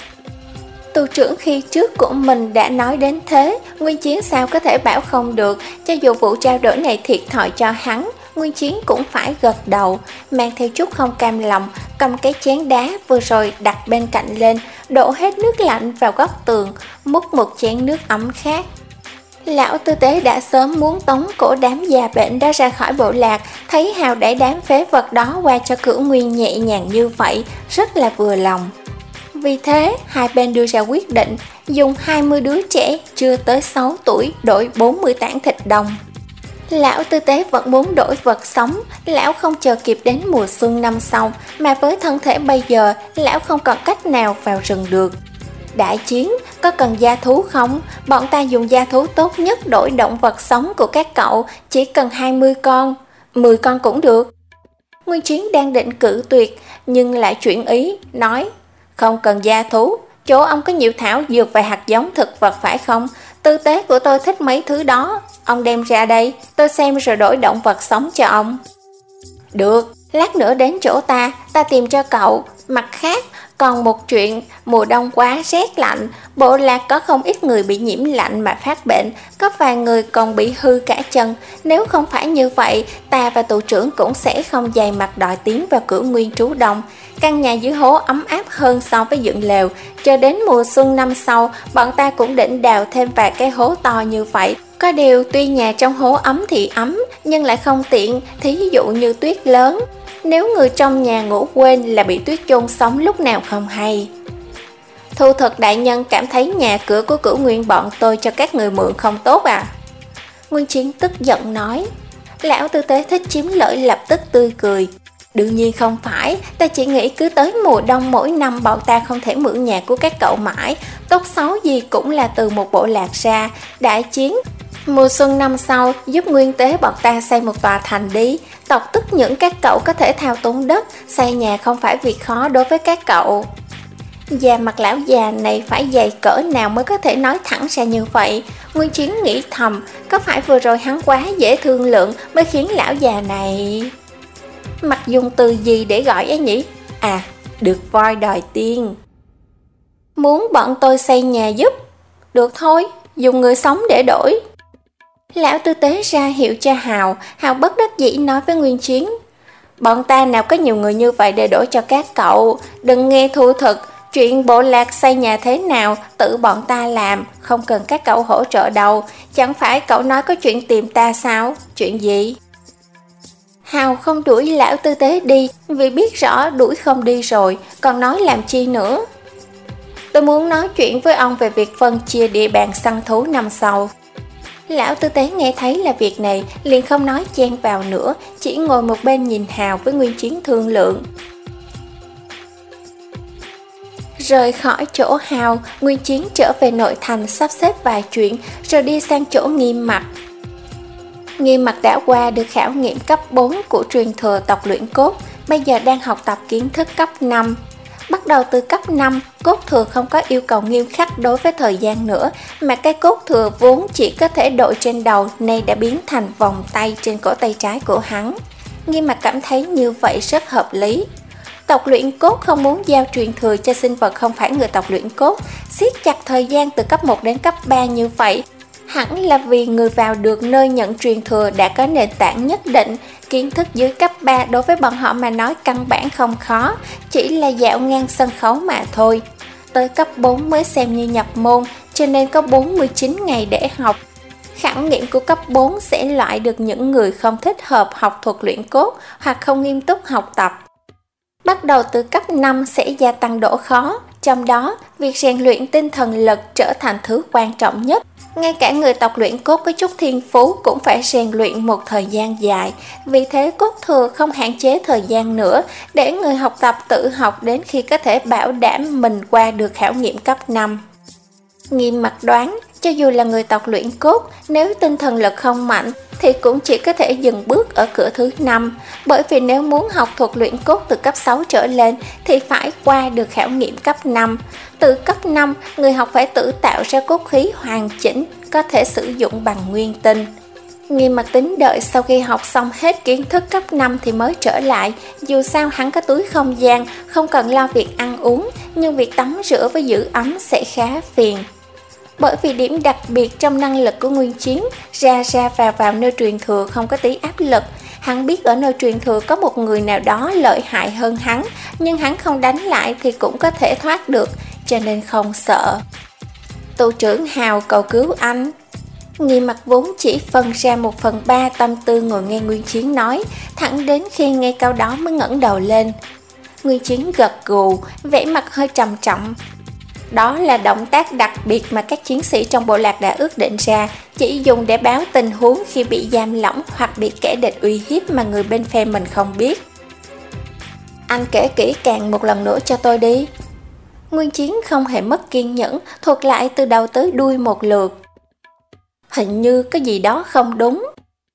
Tù trưởng khi trước của mình đã nói đến thế, Nguyên Chiến sao có thể bảo không được, cho dù vụ trao đổi này thiệt thòi cho hắn, Nguyên Chiến cũng phải gật đầu, mang theo chút không cam lòng, cầm cái chén đá vừa rồi đặt bên cạnh lên, đổ hết nước lạnh vào góc tường, múc một chén nước ấm khác. Lão tư tế đã sớm muốn tống cổ đám già bệnh đó ra khỏi bộ lạc, thấy Hào đẩy đám phế vật đó qua cho Cửu Nguyên nhẹ nhàng như vậy, rất là vừa lòng. Vì thế, hai bên đưa ra quyết định, dùng hai mươi đứa trẻ chưa tới sáu tuổi đổi bốn mươi tảng thịt đồng. Lão tư tế vẫn muốn đổi vật sống, lão không chờ kịp đến mùa xuân năm sau, mà với thân thể bây giờ, lão không còn cách nào vào rừng được. Đại Chiến, có cần gia thú không? Bọn ta dùng gia thú tốt nhất đổi động vật sống của các cậu, chỉ cần hai mươi con, mười con cũng được. Nguyên Chiến đang định cự tuyệt, nhưng lại chuyển ý, nói, Không cần gia thú, chỗ ông có nhiều thảo dược và hạt giống thực vật phải không? Tư tế của tôi thích mấy thứ đó. Ông đem ra đây, tôi xem rồi đổi động vật sống cho ông. Được, lát nữa đến chỗ ta, ta tìm cho cậu. Mặt khác, còn một chuyện, mùa đông quá rét lạnh, bộ lạc có không ít người bị nhiễm lạnh mà phát bệnh, có vài người còn bị hư cả chân. Nếu không phải như vậy, ta và tù trưởng cũng sẽ không dày mặt đòi tiến vào cửu nguyên trú đông. Căn nhà dưới hố ấm áp hơn so với dựng lều. Cho đến mùa xuân năm sau, bọn ta cũng định đào thêm vài cái hố to như vậy. Có điều tuy nhà trong hố ấm thì ấm, nhưng lại không tiện, thí dụ như tuyết lớn. Nếu người trong nhà ngủ quên là bị tuyết chôn sống lúc nào không hay. Thu Thực đại nhân cảm thấy nhà cửa của cửu nguyên bọn tôi cho các người mượn không tốt à? Nguyên Chiến tức giận nói. Lão tư tế thích chiếm lợi lập tức tươi cười. Đương nhiên không phải, ta chỉ nghĩ cứ tới mùa đông mỗi năm bọn ta không thể mượn nhà của các cậu mãi, tốt xấu gì cũng là từ một bộ lạc ra, đại chiến. Mùa xuân năm sau, giúp nguyên tế bọn ta xây một tòa thành đi, tộc tức những các cậu có thể thao túng đất, xây nhà không phải việc khó đối với các cậu. Da mặt lão già này phải dày cỡ nào mới có thể nói thẳng ra như vậy? Nguyên Chiến nghĩ thầm, có phải vừa rồi hắn quá dễ thương lượng mới khiến lão già này... Mặt dùng từ gì để gọi ấy nhỉ? À, được voi đòi tiên. Muốn bọn tôi xây nhà giúp? Được thôi, dùng người sống để đổi. Lão tư tế ra hiệu cho Hào, Hào bất đắc dĩ nói với Nguyên Chiến. Bọn ta nào có nhiều người như vậy để đổi cho các cậu, đừng nghe Thu Thực, chuyện bộ lạc xây nhà thế nào, tự bọn ta làm, không cần các cậu hỗ trợ đâu, chẳng phải cậu nói có chuyện tìm ta sao? Chuyện gì? Hào không đuổi lão tư tế đi, vì biết rõ đuổi không đi rồi, còn nói làm chi nữa. Tôi muốn nói chuyện với ông về việc phân chia địa bàn săn thú năm sau. Lão tư tế nghe thấy là việc này, liền không nói chen vào nữa, chỉ ngồi một bên nhìn Hào với Nguyên Chiến thương lượng. Rời khỏi chỗ Hào, Nguyên Chiến trở về nội thành sắp xếp vài chuyện, rồi đi sang chỗ Nghiêm Mặc. Nghiêm Mặc đã qua được khảo nghiệm cấp bốn của truyền thừa tộc luyện cốt, bây giờ đang học tập kiến thức cấp năm. Bắt đầu từ cấp năm, cốt thừa không có yêu cầu nghiêm khắc đối với thời gian nữa, mà cái cốt thừa vốn chỉ có thể đội trên đầu nay đã biến thành vòng tay trên cổ tay trái của hắn. Nghiêm Mặc cảm thấy như vậy rất hợp lý. Tộc luyện cốt không muốn giao truyền thừa cho sinh vật không phải người tộc luyện cốt, siết chặt thời gian từ cấp một đến cấp ba như vậy. Hẳn là vì người vào được nơi nhận truyền thừa đã có nền tảng nhất định, kiến thức dưới cấp ba đối với bọn họ mà nói căn bản không khó, chỉ là dạo ngang sân khấu mà thôi. Tới cấp bốn mới xem như nhập môn, cho nên có bốn mươi chín ngày để học. Khảo nghiệm của cấp bốn sẽ loại được những người không thích hợp học thuật luyện cốt hoặc không nghiêm túc học tập. Bắt đầu từ cấp năm sẽ gia tăng độ khó, trong đó việc rèn luyện tinh thần lực trở thành thứ quan trọng nhất. Ngay cả người tộc luyện cốt với chút thiên phú cũng phải rèn luyện một thời gian dài, vì thế cốt thừa không hạn chế thời gian nữa, để người học tập tự học đến khi có thể bảo đảm mình qua được khảo nghiệm cấp năm. Nghiêm Mặc đoán, cho dù là người tộc luyện cốt, nếu tinh thần lực không mạnh thì cũng chỉ có thể dừng bước ở cửa thứ năm, bởi vì nếu muốn học thuật luyện cốt từ cấp sáu trở lên thì phải qua được khảo nghiệm cấp năm. Từ cấp năm, người học phải tự tạo ra cốt khí hoàn chỉnh, có thể sử dụng bằng nguyên tinh. Nghiêm Mặc tính đợi sau khi học xong hết kiến thức cấp năm thì mới trở lại, dù sao hắn có túi không gian, không cần lo việc ăn uống, nhưng việc tắm rửa với giữ ấm sẽ khá phiền. Bởi vì điểm đặc biệt trong năng lực của Nguyên Chiến, ra ra vào vào nơi truyền thừa không có tí áp lực. Hắn biết ở nơi truyền thừa có một người nào đó lợi hại hơn hắn, nhưng hắn không đánh lại thì cũng có thể thoát được, cho nên không sợ. Tù trưởng Hào cầu cứu anh. Nghiêm Mặc vốn chỉ phân ra một phần ba tâm tư ngồi nghe Nguyên Chiến nói, thẳng đến khi nghe câu đó mới ngẩng đầu lên. Nguyên Chiến gật gù, vẻ mặt hơi trầm trọng. Đó là động tác đặc biệt mà các chiến sĩ trong bộ lạc đã ước định ra, chỉ dùng để báo tình huống khi bị giam lỏng hoặc bị kẻ địch uy hiếp mà người bên phe mình không biết. Anh kể kỹ càng một lần nữa cho tôi đi. Nguyên Chiến không hề mất kiên nhẫn, thuật lại từ đầu tới đuôi một lượt. Hình như có gì đó không đúng.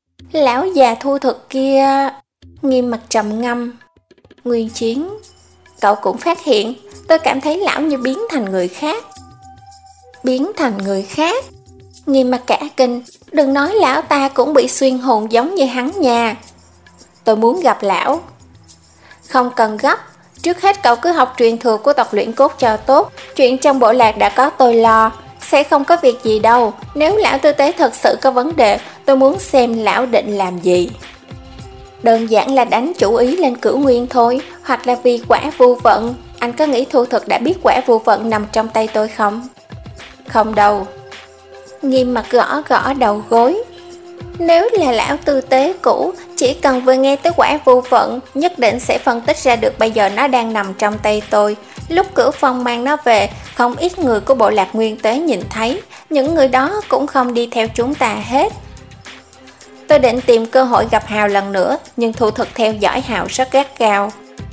Lão già Thu Thực kia... Nghiêm Mặc trầm ngâm. Nguyên Chiến... Cậu cũng phát hiện, tôi cảm thấy lão như biến thành người khác. Biến thành người khác? Nghiêm mặt cả kinh, đừng nói lão ta cũng bị xuyên hồn giống như hắn nha. Tôi muốn gặp lão. Không cần gấp, trước hết cậu cứ học truyền thừa của tộc luyện cốt cho tốt. Chuyện trong bộ lạc đã có tôi lo, sẽ không có việc gì đâu. Nếu lão tư tế thật sự có vấn đề, tôi muốn xem lão định làm gì. Đơn giản là đánh chủ ý lên Cửu Nguyên thôi, hoặc là vì quả vô vận. Anh có nghĩ Thu Thực đã biết quả vô vận nằm trong tay tôi không? Không đâu. Nghiêm mặt gõ gõ đầu gối. Nếu là lão tư tế cũ, chỉ cần vừa nghe tới quả vô vận, nhất định sẽ phân tích ra được bây giờ nó đang nằm trong tay tôi. Lúc Cửu Phong mang nó về, không ít người của bộ lạc Nguyên Tế nhìn thấy, những người đó cũng không đi theo chúng ta hết. Tôi định tìm cơ hội gặp Hào lần nữa, nhưng Thu Thực theo dõi Hào rất gắt gao.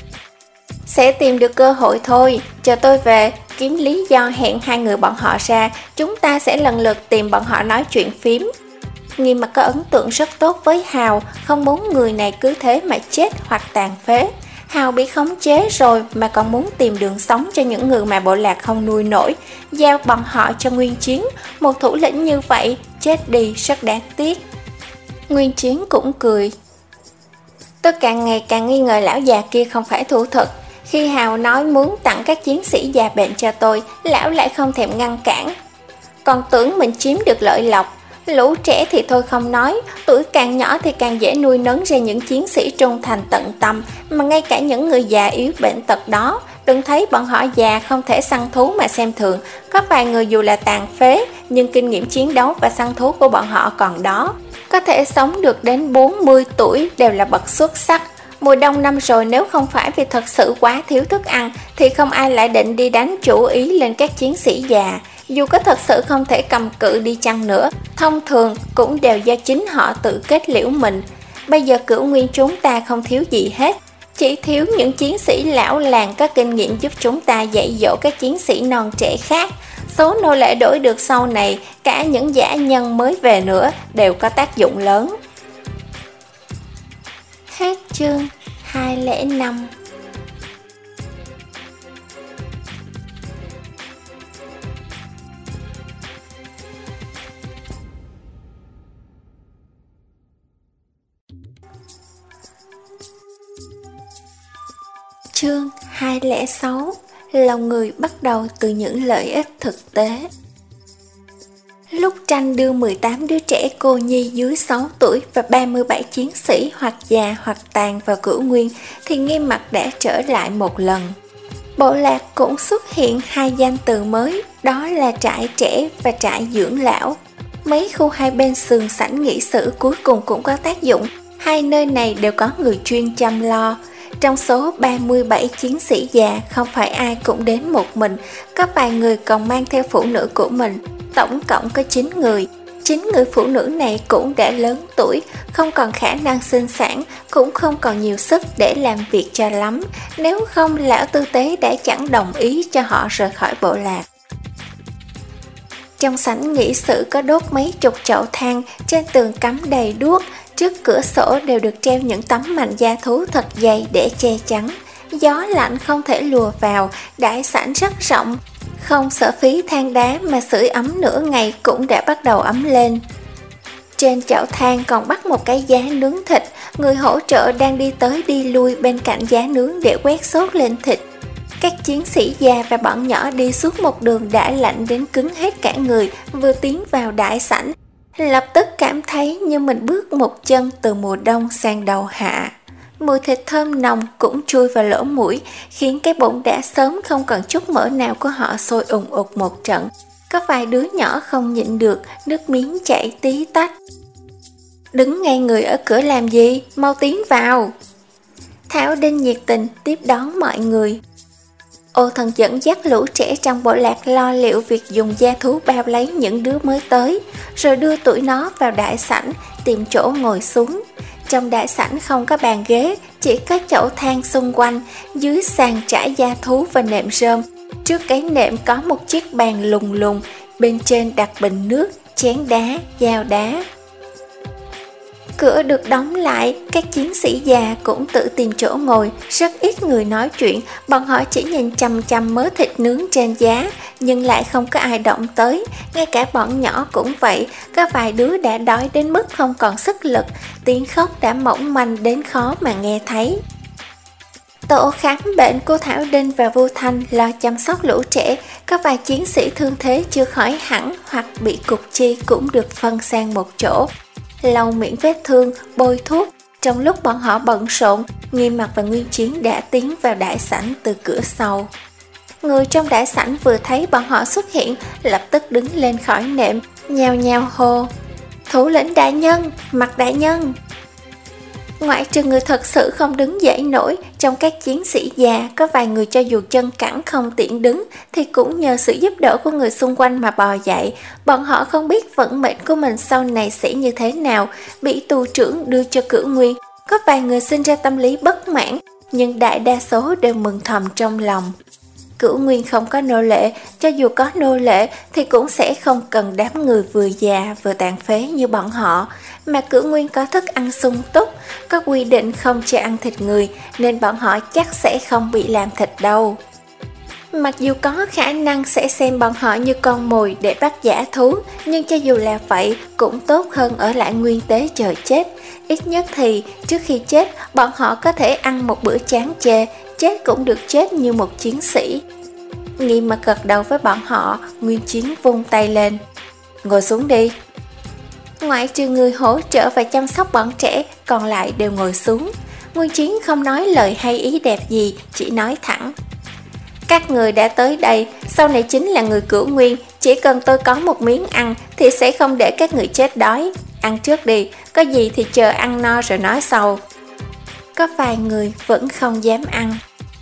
Sẽ tìm được cơ hội thôi, chờ tôi về, kiếm lý do hẹn hai người bọn họ ra, chúng ta sẽ lần lượt tìm bọn họ nói chuyện phím. Nghiêm mặt có ấn tượng rất tốt với Hào, không muốn người này cứ thế mà chết hoặc tàn phế. Hào bị khống chế rồi mà còn muốn tìm đường sống cho những người mà bộ lạc không nuôi nổi, giao bọn họ cho Nguyên Chiến. Một thủ lĩnh như vậy, chết đi rất đáng tiếc. Nguyên Chiến cũng cười. Tôi càng ngày càng nghi ngờ lão già kia không phải Thủ Thực. Khi Hào nói muốn tặng các chiến sĩ già bệnh cho tôi, lão lại không thèm ngăn cản. Còn tưởng mình chiếm được lợi lộc. Lũ trẻ thì thôi không nói, tuổi càng nhỏ thì càng dễ nuôi nấng ra những chiến sĩ trung thành tận tâm, mà ngay cả những người già yếu bệnh tật đó, đừng thấy bọn họ già không thể săn thú mà xem thường. Có vài người dù là tàn phế, nhưng kinh nghiệm chiến đấu và săn thú của bọn họ còn đó. Có thể sống được đến bốn mươi tuổi đều là bậc xuất sắc. Mùa đông năm rồi nếu không phải vì thật sự quá thiếu thức ăn, thì không ai lại định đi đánh chủ ý lên các chiến sĩ già. Dù có thật sự không thể cầm cự đi chăng nữa, thông thường cũng đều do chính họ tự kết liễu mình. Bây giờ Cửu Nguyên chúng ta không thiếu gì hết, chỉ thiếu những chiến sĩ lão làng có kinh nghiệm giúp chúng ta dạy dỗ các chiến sĩ non trẻ khác. Số nô lệ đổi được sau này, cả những dã nhân mới về nữa đều có tác dụng lớn. Hết chương hai không năm. Chương hai không sáu. Lòng người bắt đầu từ những lợi ích thực tế. Lúc Tranh đưa mười tám đứa trẻ cô nhi dưới sáu tuổi và ba mươi bảy chiến sĩ hoặc già hoặc tàn vào Cửu Nguyên, thì Nghiêm Mặt đã trở lại một lần. Bộ lạc cũng xuất hiện hai danh từ mới, đó là trại trẻ và trại dưỡng lão. Mấy khu hai bên sườn sảnh nghị sự cuối cùng cũng có tác dụng, hai nơi này đều có người chuyên chăm lo. Trong số ba mươi bảy chiến sĩ già, không phải ai cũng đến một mình, có vài người còn mang theo phụ nữ của mình. Tổng cộng có chín người. Chín người phụ nữ này cũng đã lớn tuổi, không còn khả năng sinh sản, cũng không còn nhiều sức để làm việc cho lắm. Nếu không, lão tư tế đã chẳng đồng ý cho họ rời khỏi bộ lạc. Trong sảnh nghị sự có đốt mấy chục chậu than, trên tường cắm đầy đuốc, trước cửa sổ đều được treo những tấm mành da thú thật dày để che chắn. Gió lạnh không thể lùa vào, đại sảnh rất rộng, không sợ phí than đá mà sưởi ấm nửa ngày cũng đã bắt đầu ấm lên. Trên chậu than còn bắt một cái giá nướng thịt, người hỗ trợ đang đi tới đi lui bên cạnh giá nướng để quét sốt lên thịt. Các chiến sĩ già và bọn nhỏ đi suốt một đường đã lạnh đến cứng hết cả người, vừa tiến vào đại sảnh, lập tức cảm thấy như mình bước một chân từ mùa đông sang đầu hạ. Mùi thịt thơm nồng cũng chui vào lỗ mũi, khiến cái bụng đã sớm không còn chút mỡ nào của họ sôi ùng ục một trận. Có vài đứa nhỏ không nhịn được, nước miếng chảy tí tách. Đứng ngay người ở cửa làm gì, mau tiến vào. Thảo Đinh nhiệt tình tiếp đón mọi người. Ô Thần dẫn dắt lũ trẻ trong bộ lạc lo liệu việc dùng da thú bao lấy những đứa mới tới, rồi đưa tụi nó vào đại sảnh, tìm chỗ ngồi xuống. Trong đại sảnh không có bàn ghế, chỉ có chậu than xung quanh, dưới sàn trải da thú và nệm rơm. Trước cái nệm có một chiếc bàn lùng lùng, bên trên đặt bình nước, chén đá, dao đá. Cửa được đóng lại, các chiến sĩ già cũng tự tìm chỗ ngồi, rất ít người nói chuyện, bọn họ chỉ nhìn chằm chằm mớ thịt nướng trên giá, nhưng lại không có ai động tới, ngay cả bọn nhỏ cũng vậy, có vài đứa đã đói đến mức không còn sức lực, tiếng khóc đã mỏng manh đến khó mà nghe thấy. Tổ khám bệnh của Thảo Đinh và Vu Thanh lo chăm sóc lũ trẻ, có vài chiến sĩ thương thế chưa khỏi hẳn hoặc bị cục chi cũng được phân sang một chỗ, lau miệng vết thương, bôi thuốc. Trong lúc bọn họ bận rộn, Nghiêm Mặc và Nguyên Chiến đã tiến vào đại sảnh từ cửa sau. Người trong đại sảnh vừa thấy bọn họ xuất hiện, lập tức đứng lên khỏi nệm, nhao nhao hô: "Thủ lĩnh đại nhân, Mặc đại nhân!" Ngoại trừ người thật sự không đứng dậy nổi, trong các chiến sĩ già có vài người cho dù chân cẳng không tiện đứng thì cũng nhờ sự giúp đỡ của người xung quanh mà bò dậy. Bọn họ không biết vận mệnh của mình sau này sẽ như thế nào, bị tù trưởng đưa cho Cửu Nguyên. Có vài người sinh ra tâm lý bất mãn, nhưng đại đa số đều mừng thầm trong lòng. Cửu Nguyên không có nô lệ, cho dù có nô lệ thì cũng sẽ không cần đám người vừa già vừa tàn phế như bọn họ. Mà Cửu Nguyên có thức ăn sung túc, có quy định không cho ăn thịt người, nên bọn họ chắc sẽ không bị làm thịt đâu. Mặc dù có khả năng sẽ xem bọn họ như con mồi để bắt dã thú, nhưng cho dù là vậy cũng tốt hơn ở lại nguyên tế chờ chết. Ít nhất thì trước khi chết bọn họ có thể ăn một bữa chán chê, chết cũng được chết như một chiến sĩ. Nghiêm Mặc gật đầu với bọn họ, Nguyên Chiến vung tay lên: "Ngồi xuống đi." Ngoại trừ người hỗ trợ và chăm sóc bọn trẻ, còn lại đều ngồi xuống. Nguyên Chiến không nói lời hay ý đẹp gì, chỉ nói thẳng: "Các người đã tới đây, sau này chính là người Cửu Nguyên, chỉ cần tôi có một miếng ăn thì sẽ không để các người chết đói. Ăn trước đi, có gì thì chờ ăn no rồi nói sau." Có vài người vẫn không dám ăn.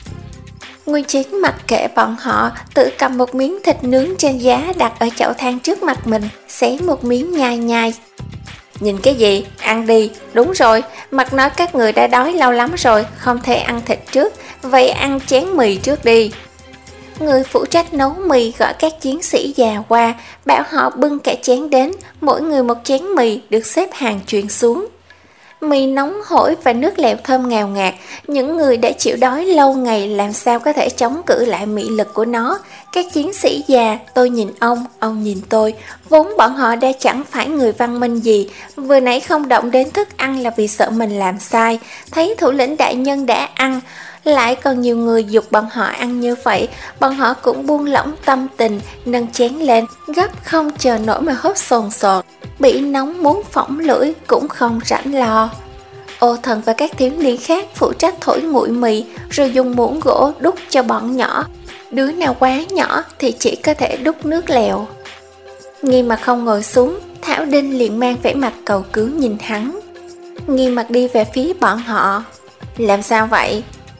Nguyên Chiến mặc kệ bọn họ, tự cầm một miếng thịt nướng trên giá đặt ở chậu than trước mặt mình, xé một miếng nhai nhai. "Nhìn cái gì? Ăn đi." "Đúng rồi, Mặc nói các người đã đói lâu lắm rồi, không thể ăn thịt trước, vậy ăn chén mì trước đi." Người phụ trách nấu mì gọi các chiến sĩ già qua, bảo họ bưng cả chén đến, mỗi người một chén mì được xếp hàng chuyển xuống. Mì nóng hổi và nước lèo thơm ngào ngạt, những người đã chịu đói lâu ngày làm sao có thể chống cự lại mị lực của nó. Các chiến sĩ già, tôi nhìn ông, ông nhìn tôi, vốn bọn họ đã chẳng phải người văn minh gì, vừa nãy không động đến thức ăn là vì sợ mình làm sai, thấy thủ lĩnh đại nhân đã ăn, lại còn nhiều người giục bọn họ ăn như vậy, bọn họ cũng buông lỏng tâm tình, nâng chén lên, gấp không chờ nổi mà hốt sồn sột, bị nóng muốn phỏng lưỡi cũng không rảnh lo. Ô Thần và các thiếu niên khác phụ trách thổi nguội mì, rồi dùng muỗng gỗ đút cho bọn nhỏ, đứa nào quá nhỏ thì chỉ có thể đút nước lèo. Nghiêm Mặc không ngồi xuống, Thảo Đinh liền mang vẻ mặt cầu cứu nhìn hắn. Nghiêm Mặc đi về phía bọn họ: "Làm sao vậy?"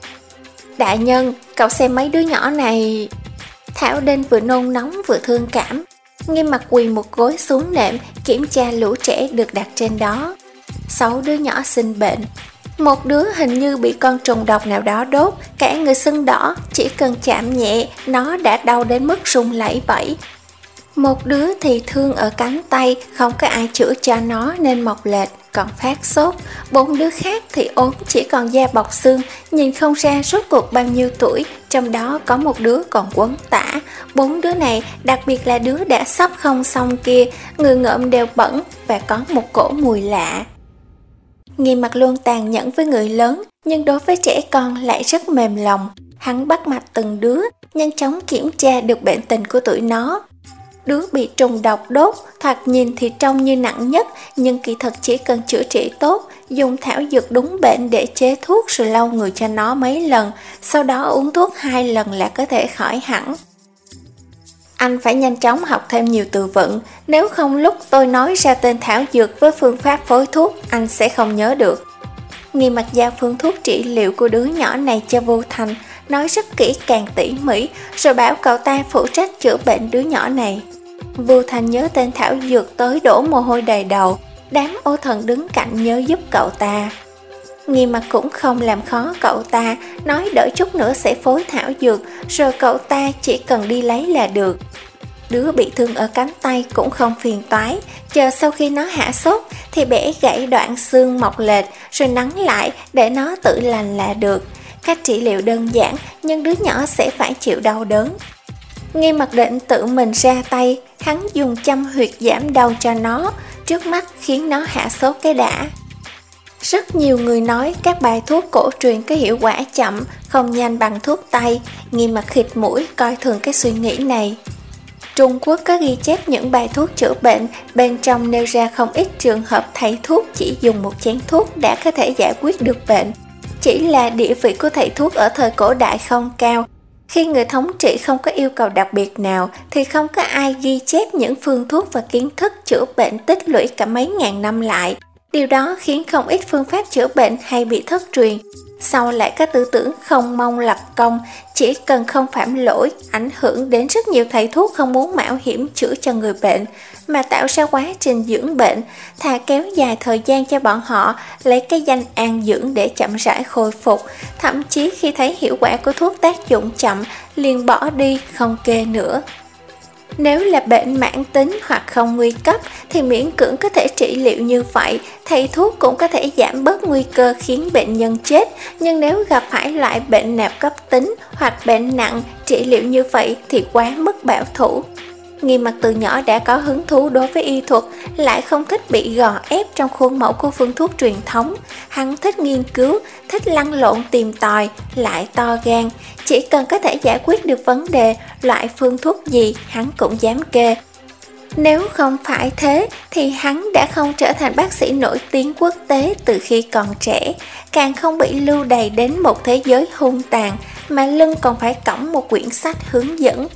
"Đại nhân, cậu xem mấy đứa nhỏ này." Thảo Đinh vừa nôn nóng vừa thương cảm. Nghiêm Mặc quỳ một gối xuống nệm, kiểm tra lũ trẻ được đặt trên đó. Sáu đứa nhỏ sinh bệnh. Một đứa hình như bị con trùng độc nào đó đốt, cả người sưng đỏ, chỉ cần chạm nhẹ, nó đã đau đến mức run lẩy bẩy. Một đứa thì thương ở cánh tay, không có ai chữa cho nó nên mọc lệch, còn phát sốt. Bốn đứa khác thì ốm chỉ còn da bọc xương, nhìn không ra rốt cuộc bao nhiêu tuổi, trong đó có một đứa còn quấn tả. Bốn đứa này, đặc biệt là đứa đã sắp không xong kia, người ngợm đều bẩn và có một cổ mùi lạ. Nghiêm Mặc luôn tàn nhẫn với người lớn, nhưng đối với trẻ con lại rất mềm lòng. Hắn bắt mạch từng đứa, nhanh chóng kiểm tra được bệnh tình của tụi nó. Đứa bị trùng độc đốt, thoạt nhìn thì trông như nặng nhất, nhưng kỳ thật chỉ cần chữa trị tốt, dùng thảo dược đúng bệnh để chế thuốc rồi lau người cho nó mấy lần, sau đó uống thuốc hai lần là có thể khỏi hẳn. Anh phải nhanh chóng học thêm nhiều từ vựng, nếu không lúc tôi nói ra tên thảo dược với phương pháp phối thuốc, anh sẽ không nhớ được. Nghiêm Mặc giao phương thuốc trị liệu của đứa nhỏ này cho Vu Thanh, nói rất kỹ càng tỉ mỉ, rồi bảo cậu ta phụ trách chữa bệnh đứa nhỏ này. Vu Thanh nhớ tên thảo dược tới đổ mồ hôi đầy đầu, đám Ô Thần đứng cạnh nhớ giúp cậu ta. Nghiêm Mặc cũng không làm khó cậu ta, nói đợi chút nữa sẽ phối thảo dược, rồi cậu ta chỉ cần đi lấy là được. Đứa bị thương ở cánh tay cũng không phiền toái, chờ sau khi nó hạ sốt thì bẻ gãy đoạn xương mọc lệch rồi nắn lại để nó tự lành là được. Cách trị liệu đơn giản nhưng đứa nhỏ sẽ phải chịu đau đớn. Nghi mặc định tự mình ra tay, hắn dùng châm huyệt giảm đau cho nó, trước mắt khiến nó hạ sốt cái đã. Rất nhiều người nói các bài thuốc cổ truyền có hiệu quả chậm, không nhanh bằng thuốc Tây. Nghi mặc khịt mũi coi thường cái suy nghĩ này. Trung Quốc có ghi chép những bài thuốc chữa bệnh, bên trong nêu ra không ít trường hợp thầy thuốc chỉ dùng một chén thuốc đã có thể giải quyết được bệnh. Chỉ là địa vị của thầy thuốc ở thời cổ đại không cao. Khi người thống trị không có yêu cầu đặc biệt nào thì không có ai ghi chép những phương thuốc và kiến thức chữa bệnh tích lũy cả mấy ngàn năm lại. Điều đó khiến không ít phương pháp chữa bệnh hay bị thất truyền. Sau lại có tư tưởng không mong lập công, chỉ cần không phạm lỗi, ảnh hưởng đến rất nhiều thầy thuốc không muốn mạo hiểm chữa cho người bệnh, mà tạo ra quá trình dưỡng bệnh, thà kéo dài thời gian cho bọn họ, lấy cái danh an dưỡng để chậm rãi khôi phục. Thậm chí khi thấy hiệu quả của thuốc tác dụng chậm, liền bỏ đi, không kê nữa. Nếu là bệnh mãn tính hoặc không nguy cấp thì miễn cưỡng có thể trị liệu như vậy, thầy thuốc cũng có thể giảm bớt nguy cơ khiến bệnh nhân chết. Nhưng nếu gặp phải loại bệnh nặng cấp tính hoặc bệnh nặng, trị liệu như vậy thì quá mức bảo thủ. Nghi mặc từ nhỏ đã có hứng thú đối với y thuật, lại không thích bị gò ép trong khuôn mẫu của phương thuốc truyền thống. Hắn thích nghiên cứu, thích lăn lộn tìm tòi, lại to gan. Chỉ cần có thể giải quyết được vấn đề, loại phương thuốc gì hắn cũng dám kê. Nếu không phải thế thì hắn đã không trở thành bác sĩ nổi tiếng quốc tế từ khi còn trẻ, càng không bị lưu đày đến một thế giới hung tàn mà lưng còn phải cõng một quyển sách hướng dẫn.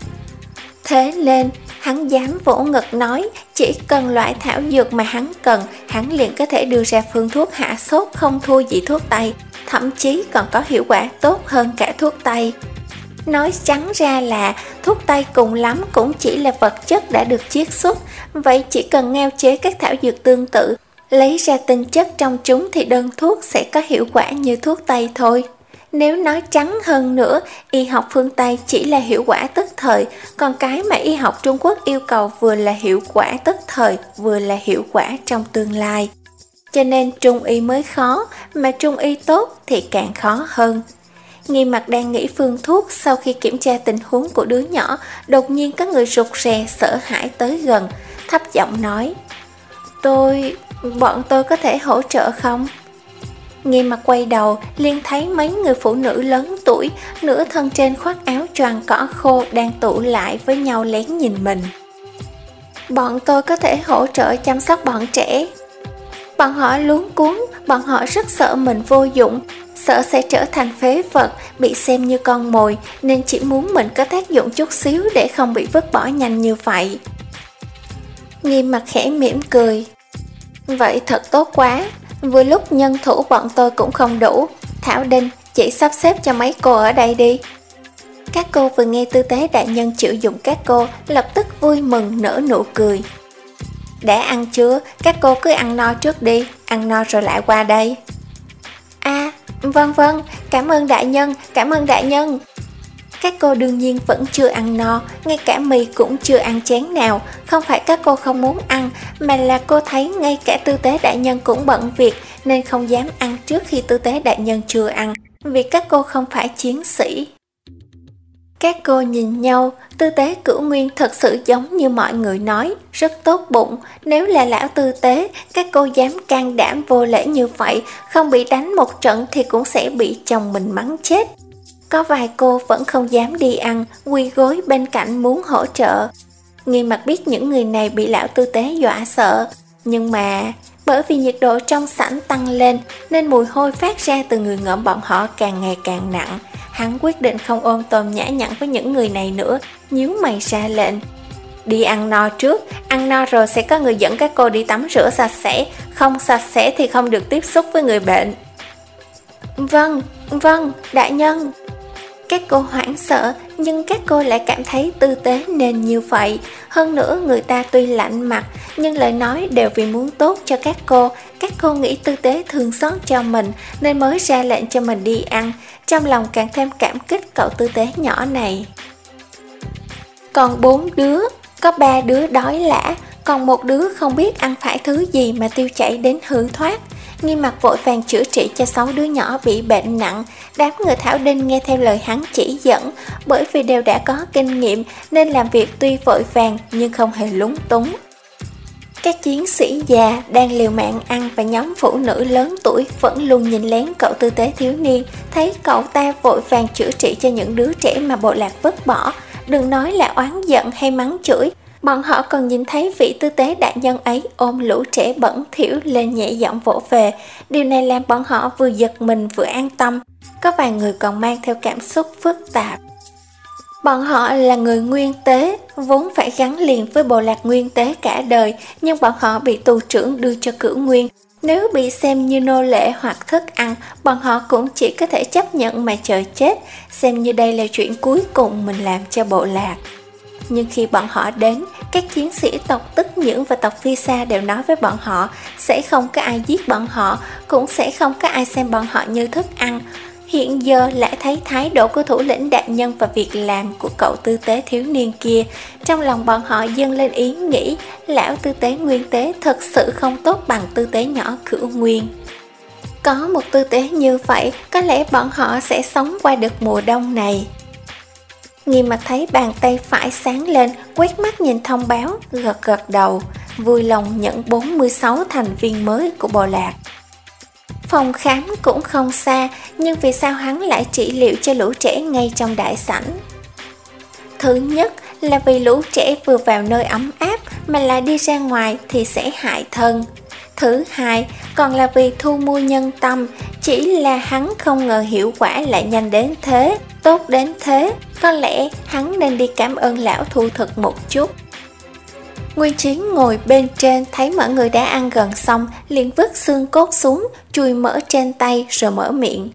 Thế nên hắn dám vỗ ngực nói chỉ cần loại thảo dược mà hắn cần, hắn liền có thể đưa ra phương thuốc hạ sốt không thua gì thuốc Tây, thậm chí còn có hiệu quả tốt hơn cả thuốc Tây. Nói trắng ra là thuốc Tây cùng lắm cũng chỉ là vật chất đã được chiết xuất, vậy chỉ cần ngao chế các thảo dược tương tự, lấy ra tinh chất trong chúng thì đơn thuốc sẽ có hiệu quả như thuốc Tây thôi. Nếu nói trắng hơn nữa, y học phương Tây chỉ là hiệu quả tức thời, còn cái mà y học Trung Quốc yêu cầu vừa là hiệu quả tức thời, vừa là hiệu quả trong tương lai. Cho nên Trung y mới khó, mà Trung y tốt thì càng khó hơn. Nghi mặc đang nghĩ phương thuốc, sau khi kiểm tra tình huống của đứa nhỏ, đột nhiên có người rụt rè sợ hãi tới gần, thấp giọng nói: Tôi, bọn tôi có thể hỗ trợ không? Nghi mặc quay đầu, liền thấy mấy người phụ nữ lớn tuổi, nửa thân trên khoác áo choàng cỏ khô đang tụ lại với nhau lén nhìn mình. Bọn tôi có thể hỗ trợ chăm sóc bọn trẻ. Bọn họ luống cuống, bọn họ rất sợ mình vô dụng, sợ sẽ trở thành phế vật, bị xem như con mồi, nên chỉ muốn mình có tác dụng chút xíu để không bị vứt bỏ nhanh như vậy. Nghi mặc khẽ mỉm cười. Vậy thật tốt quá, vừa lúc nhân thủ bọn tôi cũng không đủ. Thảo Đinh, chị sắp xếp cho mấy cô ở đây đi. Các cô vừa nghe tư tế đại nhân chịu dụng các cô, lập tức vui mừng nở nụ cười. Đã ăn chưa? Các cô cứ ăn no trước đi, ăn no rồi lại qua đây. À, vâng vâng, cảm ơn đại nhân, cảm ơn đại nhân. Các cô đương nhiên vẫn chưa ăn no, ngay cả mì cũng chưa ăn chén nào. Không phải các cô không muốn ăn, mà là cô thấy ngay cả tư tế đại nhân cũng bận việc, nên không dám ăn trước khi tư tế đại nhân chưa ăn, vì các cô không phải chiến sĩ. Các cô nhìn nhau, tư tế Cửu Nguyên thật sự giống như mọi người nói, rất tốt bụng. Nếu là lão tư tế, các cô dám can đảm vô lễ như vậy, không bị đánh một trận thì cũng sẽ bị chồng mình mắng chết. Có vài cô vẫn không dám đi ăn, quỳ gối bên cạnh muốn hỗ trợ. Nghi mặc biết những người này bị lão tư tế dọa sợ, nhưng mà bởi vì nhiệt độ trong sảnh tăng lên nên mùi hôi phát ra từ người ngợm bọn họ càng ngày càng nặng. Hắn quyết định không ôm tôm nhã nhặn với những người này nữa, nhíu mày ra lệnh: Đi ăn no trước, ăn no rồi sẽ có người dẫn các cô đi tắm rửa sạch sẽ, không sạch sẽ thì không được tiếp xúc với người bệnh. Vâng, vâng, đại nhân. Các cô hoảng sợ, nhưng các cô lại cảm thấy tư tế nên như vậy. Hơn nữa người ta tuy lạnh mặt, nhưng lời nói đều vì muốn tốt cho các cô. Các cô nghĩ tư tế thương xót cho mình, nên mới ra lệnh cho mình đi ăn. Trong lòng càng thêm cảm kích cậu tư tế nhỏ này. Còn bốn đứa, có ba đứa đói lả, còn một đứa không biết ăn phải thứ gì mà tiêu chảy đến hư thoát. Nghiêm Mặt vội vàng chữa trị cho sáu đứa nhỏ bị bệnh nặng. Đám người Thảo Đinh nghe theo lời hắn chỉ dẫn, bởi vì đều đã có kinh nghiệm nên làm việc tuy vội vàng nhưng không hề lúng túng. Các chiến sĩ già đang liều mạng ăn và nhóm phụ nữ lớn tuổi vẫn luôn nhìn lén cậu tư tế thiếu niên, thấy cậu ta vội vàng chữa trị cho những đứa trẻ mà bộ lạc vứt bỏ. Đừng nói là oán giận hay mắng chửi, bọn họ còn nhìn thấy vị tư tế đại nhân ấy ôm lũ trẻ bẩn thỉu lên nhẹ giọng vỗ về. Điều này làm bọn họ vừa giật mình vừa an tâm, có vài người còn mang theo cảm xúc phức tạp. Bọn họ là người Nguyên Tế, vốn phải gắn liền với bộ lạc Nguyên Tế cả đời, nhưng bọn họ bị tù trưởng đưa cho Cửu Nguyên. Nếu bị xem như nô lệ hoặc thức ăn, bọn họ cũng chỉ có thể chấp nhận mà chờ chết, xem như đây là chuyện cuối cùng mình làm cho bộ lạc. Nhưng khi bọn họ đến, các chiến sĩ tộc Tức Nhưỡng và tộc Phi Sa đều nói với bọn họ sẽ không có ai giết bọn họ, cũng sẽ không có ai xem bọn họ như thức ăn. Hiện giờ lại thấy thái độ của thủ lĩnh đại nhân và việc làm của cậu tư tế thiếu niên kia, trong lòng bọn họ dâng lên ý nghĩ lão tư tế Nguyên Tế thật sự không tốt bằng tư tế nhỏ Cửu Nguyên. Có một tư tế như vậy, có lẽ bọn họ sẽ sống qua được mùa đông này. Nghiêm Mặt thấy bàn tay phải sáng lên, quét mắt nhìn thông báo, gật gật đầu, vui lòng nhận bốn mươi sáu thành viên mới của bộ lạc. Phòng khám cũng không xa, nhưng vì sao hắn lại trị liệu cho lũ trẻ ngay trong đại sảnh? Thứ nhất là vì lũ trẻ vừa vào nơi ấm áp mà lại đi ra ngoài thì sẽ hại thân. Thứ hai còn là vì thu mua nhân tâm, chỉ là hắn không ngờ hiệu quả lại nhanh đến thế, tốt đến thế, có lẽ hắn nên đi cảm ơn lão thu thực một chút. Nguyên Chiến ngồi bên trên thấy mọi người đã ăn gần xong, liền vứt xương cốt xuống, chùi mỡ trên tay rồi mở miệng.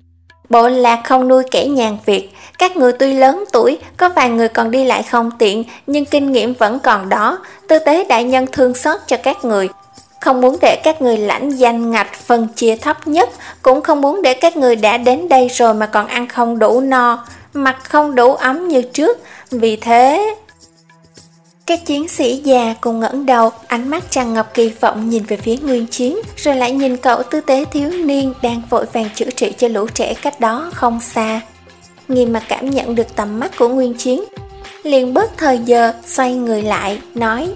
Bộ lạc không nuôi kẻ nhàn việc, các người tuy lớn tuổi, có vài người còn đi lại không tiện, nhưng kinh nghiệm vẫn còn đó. Tư tế đại nhân thương xót cho các người, không muốn để các người lãnh danh ngạch phân chia thấp nhất, cũng không muốn để các người đã đến đây rồi mà còn ăn không đủ no, mặc không đủ ấm như trước. Vì thế... Các chiến sĩ già cùng ngẩng đầu, ánh mắt tràn ngập kỳ vọng nhìn về phía Nguyên Chiến, rồi lại nhìn cậu tư tế thiếu niên đang vội vàng chữa trị cho lũ trẻ cách đó không xa. Nghiêm Mặt cảm nhận được tầm mắt của Nguyên Chiến, liền bớt thời giờ xoay người lại, nói: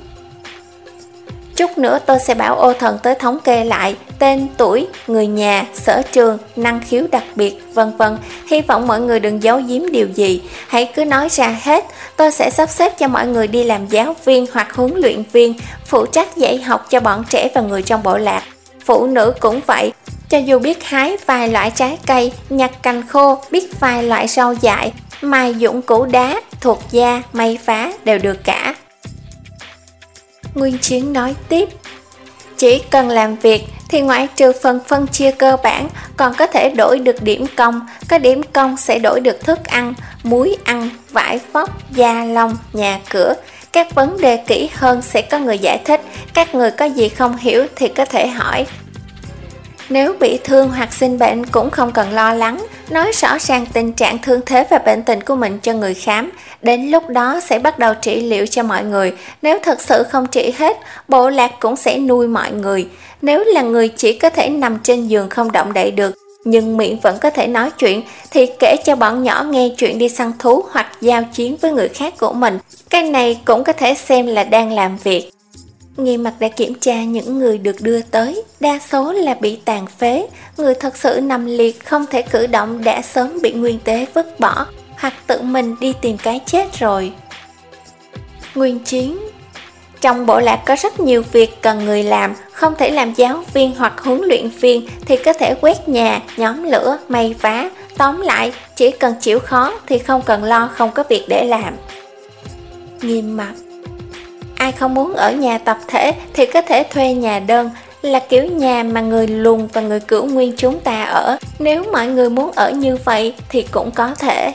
Chút nữa tôi sẽ bảo ô thần tới thống kê lại tên, tuổi, người nhà, sở trường, năng khiếu đặc biệt, vân vân. Hy vọng mọi người đừng giấu giếm điều gì, hãy cứ nói ra hết. Tôi sẽ sắp xếp cho mọi người đi làm giáo viên hoặc huấn luyện viên, phụ trách dạy học cho bọn trẻ và người trong bộ lạc. Phụ nữ cũng vậy, cho dù biết hái vài loại trái cây, nhặt cành khô, biết vài loại rau dại, mài dụng củ đá, thuộc da, may phá đều được cả. Nguyên Chiến nói tiếp: Chỉ cần làm việc thì ngoại trừ phần phân chia cơ bản, còn có thể đổi được điểm công. Có điểm công sẽ đổi được thức ăn, muối ăn, vải vóc, da lông, nhà cửa. Các vấn đề kỹ hơn sẽ có người giải thích, các người có gì không hiểu thì có thể hỏi. Nếu bị thương hoặc sinh bệnh cũng không cần lo lắng, nói rõ ràng tình trạng thương thế và bệnh tình của mình cho người khám. Đến lúc đó sẽ bắt đầu trị liệu cho mọi người. Nếu thật sự không trị hết, bộ lạc cũng sẽ nuôi mọi người. Nếu là người chỉ có thể nằm trên giường không động đậy được, nhưng miệng vẫn có thể nói chuyện, thì kể cho bọn nhỏ nghe chuyện đi săn thú hoặc giao chiến với người khác của mình. Cái này cũng có thể xem là đang làm việc. Nghiêm Mặt đã kiểm tra những người được đưa tới, đa số là bị tàn phế, người thật sự nằm liệt không thể cử động đã sớm bị Nguyên Tế vứt bỏ, hoặc tự mình đi tìm cái chết rồi. Nguyên Chiến: Trong bộ lạc có rất nhiều việc cần người làm, không thể làm giáo viên hoặc huấn luyện viên thì có thể quét nhà, nhóm lửa, may vá. Tóm lại, chỉ cần chịu khó thì không cần lo không có việc để làm. Nghiêm Mặt: Ai không muốn ở nhà tập thể thì có thể thuê nhà đơn, là kiểu nhà mà người Lùn và người Cửu Nguyên chúng ta ở. Nếu mọi người muốn ở như vậy thì cũng có thể.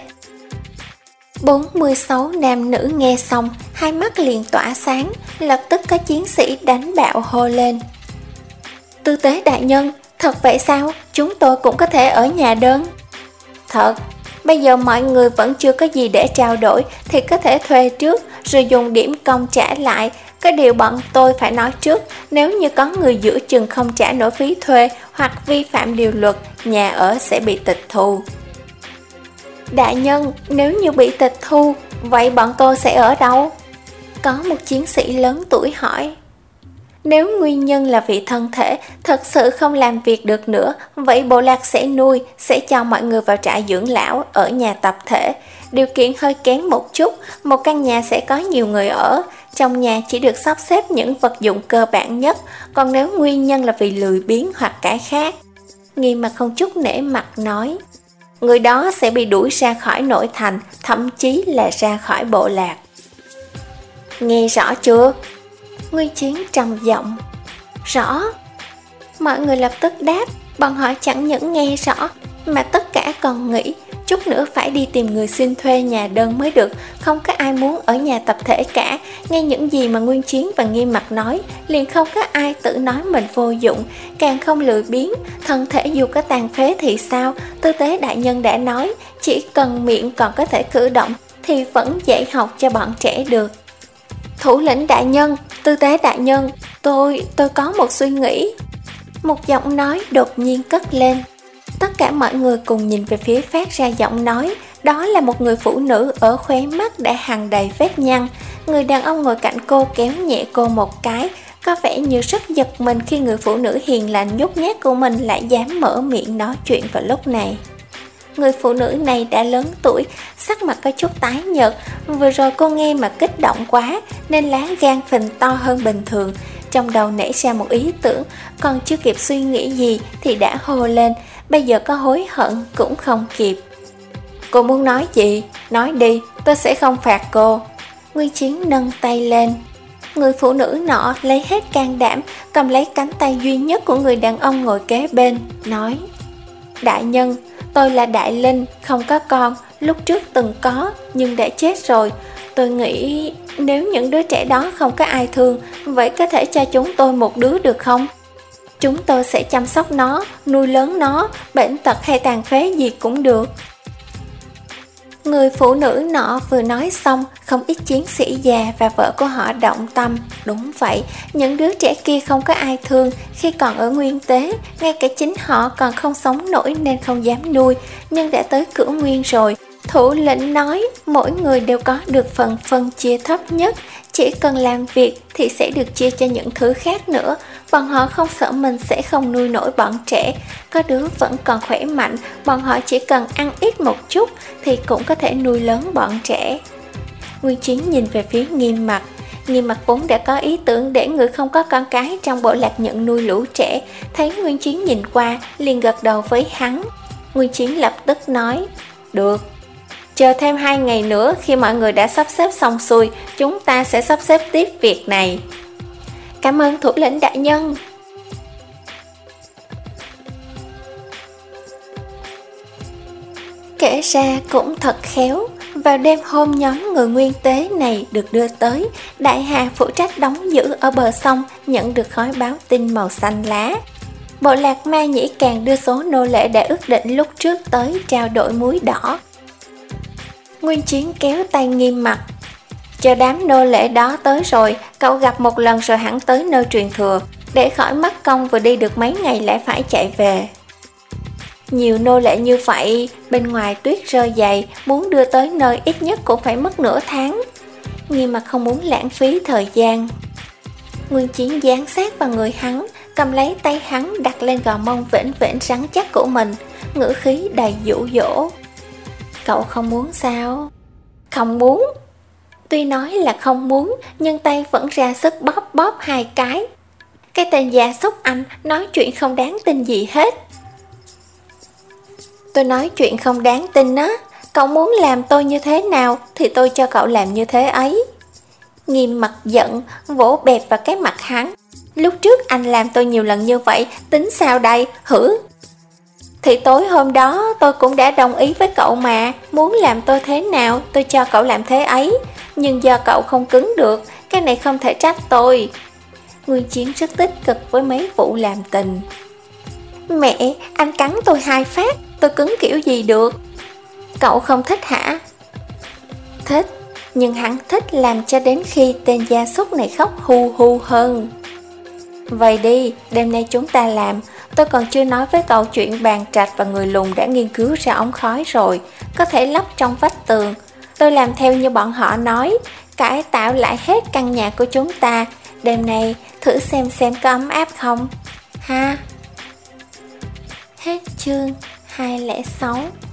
bốn mươi sáu nam nữ nghe xong, hai mắt liền tỏa sáng, lập tức có chiến sĩ đánh bạo hô lên: Tư tế đại nhân, thật vậy sao? Chúng tôi cũng có thể ở nhà đơn. Thật, bây giờ mọi người vẫn chưa có gì để trao đổi thì có thể thuê trước rồi dùng điểm công trả lại. Có Cái điều bọn tôi phải nói trước, nếu như có người giữa chừng không trả nổi phí thuê hoặc vi phạm điều luật, nhà ở sẽ bị tịch thu. Đại nhân, nếu như bị tịch thu, vậy bọn tôi sẽ ở đâu? Có một chiến sĩ lớn tuổi hỏi. Nếu nguyên nhân là vì thân thể, thật sự không làm việc được nữa, vậy bộ lạc sẽ nuôi, sẽ cho mọi người vào trại dưỡng lão ở nhà tập thể. Điều kiện hơi kém một chút, một căn nhà sẽ có nhiều người ở, trong nhà chỉ được sắp xếp những vật dụng cơ bản nhất, còn nếu nguyên nhân là vì lười biếng hoặc cái khác. Nghiêm mặt không chút nể mặt nói, người đó sẽ bị đuổi ra khỏi nội thành, thậm chí là ra khỏi bộ lạc. Nghe rõ chưa? Nguyên Chiến trầm giọng. Rõ. Mọi người lập tức đáp, bọn họ chẳng những nghe rõ, mà tất cả còn nghĩ, chút nữa phải đi tìm người xin thuê nhà đơn mới được, không có ai muốn ở nhà tập thể cả. Nghe những gì mà Nguyên Chiến và Nghiêm Mặt nói, liền không có ai tự nói mình vô dụng, càng không lười biếng, thân thể dù có tàn phế thì sao, tư tế đại nhân đã nói, chỉ cần miệng còn có thể cử động, thì vẫn dạy học cho bọn trẻ được. Thủ lĩnh đại nhân, tư tế đại nhân, tôi, tôi có một suy nghĩ. Một giọng nói đột nhiên cất lên. Tất cả mọi người cùng nhìn về phía phát ra giọng nói, đó là một người phụ nữ ở khóe mắt đã hằn đầy vết nhăn. Người đàn ông ngồi cạnh cô kéo nhẹ cô một cái, có vẻ như rất giật mình khi người phụ nữ hiền lành nhút nhát của mình lại dám mở miệng nói chuyện vào lúc này. Người phụ nữ này đã lớn tuổi, sắc mặt có chút tái nhợt, vừa rồi cô nghe mà kích động quá nên lá gan phình to hơn bình thường. Trong đầu nảy ra một ý tưởng, còn chưa kịp suy nghĩ gì thì đã hô lên, bây giờ có hối hận cũng không kịp. Cô muốn nói gì? Nói đi, tôi sẽ không phạt cô. Nguyên Chiến nâng tay lên. Người phụ nữ nọ lấy hết can đảm, cầm lấy cánh tay duy nhất của người đàn ông ngồi kế bên, nói: Đại nhân, tôi là Đại Linh, không có con, lúc trước từng có, nhưng đã chết rồi. Tôi nghĩ nếu những đứa trẻ đó không có ai thương, vậy có thể cho chúng tôi một đứa được không? Chúng tôi sẽ chăm sóc nó, nuôi lớn nó, bệnh tật hay tàn phế gì cũng được. Người phụ nữ nọ vừa nói xong, không ít chiến sĩ già và vợ của họ động tâm. Đúng vậy, những đứa trẻ kia không có ai thương, khi còn ở nguyên tế, ngay cả chính họ còn không sống nổi nên không dám nuôi, nhưng đã tới Cửu Nguyên rồi. Thủ lĩnh nói mỗi người đều có được phần phân chia thấp nhất, chỉ cần làm việc thì sẽ được chia cho những thứ khác nữa. Bọn họ không sợ mình sẽ không nuôi nổi bọn trẻ, có đứa vẫn còn khỏe mạnh, bọn họ chỉ cần ăn ít một chút thì cũng có thể nuôi lớn bọn trẻ. Nguyên Chiến nhìn về phía Nghiêm Mặt. Nghiêm Mặt vốn đã có ý tưởng để người không có con cái trong bộ lạc nhận nuôi lũ trẻ, thấy Nguyên Chiến nhìn qua liền gật đầu với hắn. Nguyên Chiến lập tức nói: Được, chờ thêm hai ngày nữa, khi mọi người đã sắp xếp xong xuôi, chúng ta sẽ sắp xếp tiếp việc này. Cảm ơn thủ lĩnh đại nhân. Kể ra cũng thật khéo, vào đêm hôm nhóm người nguyên tế này được đưa tới, Đại Hà phụ trách đóng giữ ở bờ sông nhận được khói báo tin màu xanh lá. Bộ lạc Ma Nhĩ càng đưa số nô lệ đã ước định lúc trước tới trao đổi muối đỏ. Nguyên Chiến kéo tay Nghiêm Mặt. Chờ đám nô lệ đó tới rồi, cậu gặp một lần rồi hẳn tới nơi truyền thừa, để khỏi mất công vừa đi được mấy ngày lại phải chạy về. Nhiều nô lệ như vậy, bên ngoài tuyết rơi dày, muốn đưa tới nơi ít nhất cũng phải mất nửa tháng. Nghiêm Mặt không muốn lãng phí thời gian. Nguyên Chiến dán sát vào người hắn, cầm lấy tay hắn đặt lên gò mông vểnh vểnh rắn chắc của mình, ngữ khí đầy dụ dỗ. Cậu không muốn sao? Không muốn. Tuy nói là không muốn, nhưng tay vẫn ra sức bóp bóp hai cái. Cái tên già xúc anh nói chuyện không đáng tin gì hết. Tôi nói chuyện không đáng tin á, cậu muốn làm tôi như thế nào thì tôi cho cậu làm như thế ấy. Nghiêm Mặt giận, vỗ bẹp vào cái mặt hắn. Lúc trước anh làm tôi nhiều lần như vậy, tính sao đây, hử? Thì tối hôm đó tôi cũng đã đồng ý với cậu mà, muốn làm tôi thế nào tôi cho cậu làm thế ấy. Nhưng do cậu không cứng được, cái này không thể trách tôi. Nguyên Chiến rất tích cực với mấy vụ làm tình. Mẹ, anh cắn tôi hai phát, tôi cứng kiểu gì được? Cậu không thích hả? Thích, nhưng hắn thích làm cho đến khi tên gia súc này khóc hu hu hơn. Vậy đi, đêm nay chúng ta làm. Tôi còn chưa nói với cậu chuyện bàn trạch và người lùn đã nghiên cứu ra ống khói rồi, có thể lắp trong vách tường. Tôi làm theo như bọn họ nói, cải tạo lại hết căn nhà của chúng ta. Đêm nay thử xem xem có ấm áp không ha. Hết chương hai không sáu.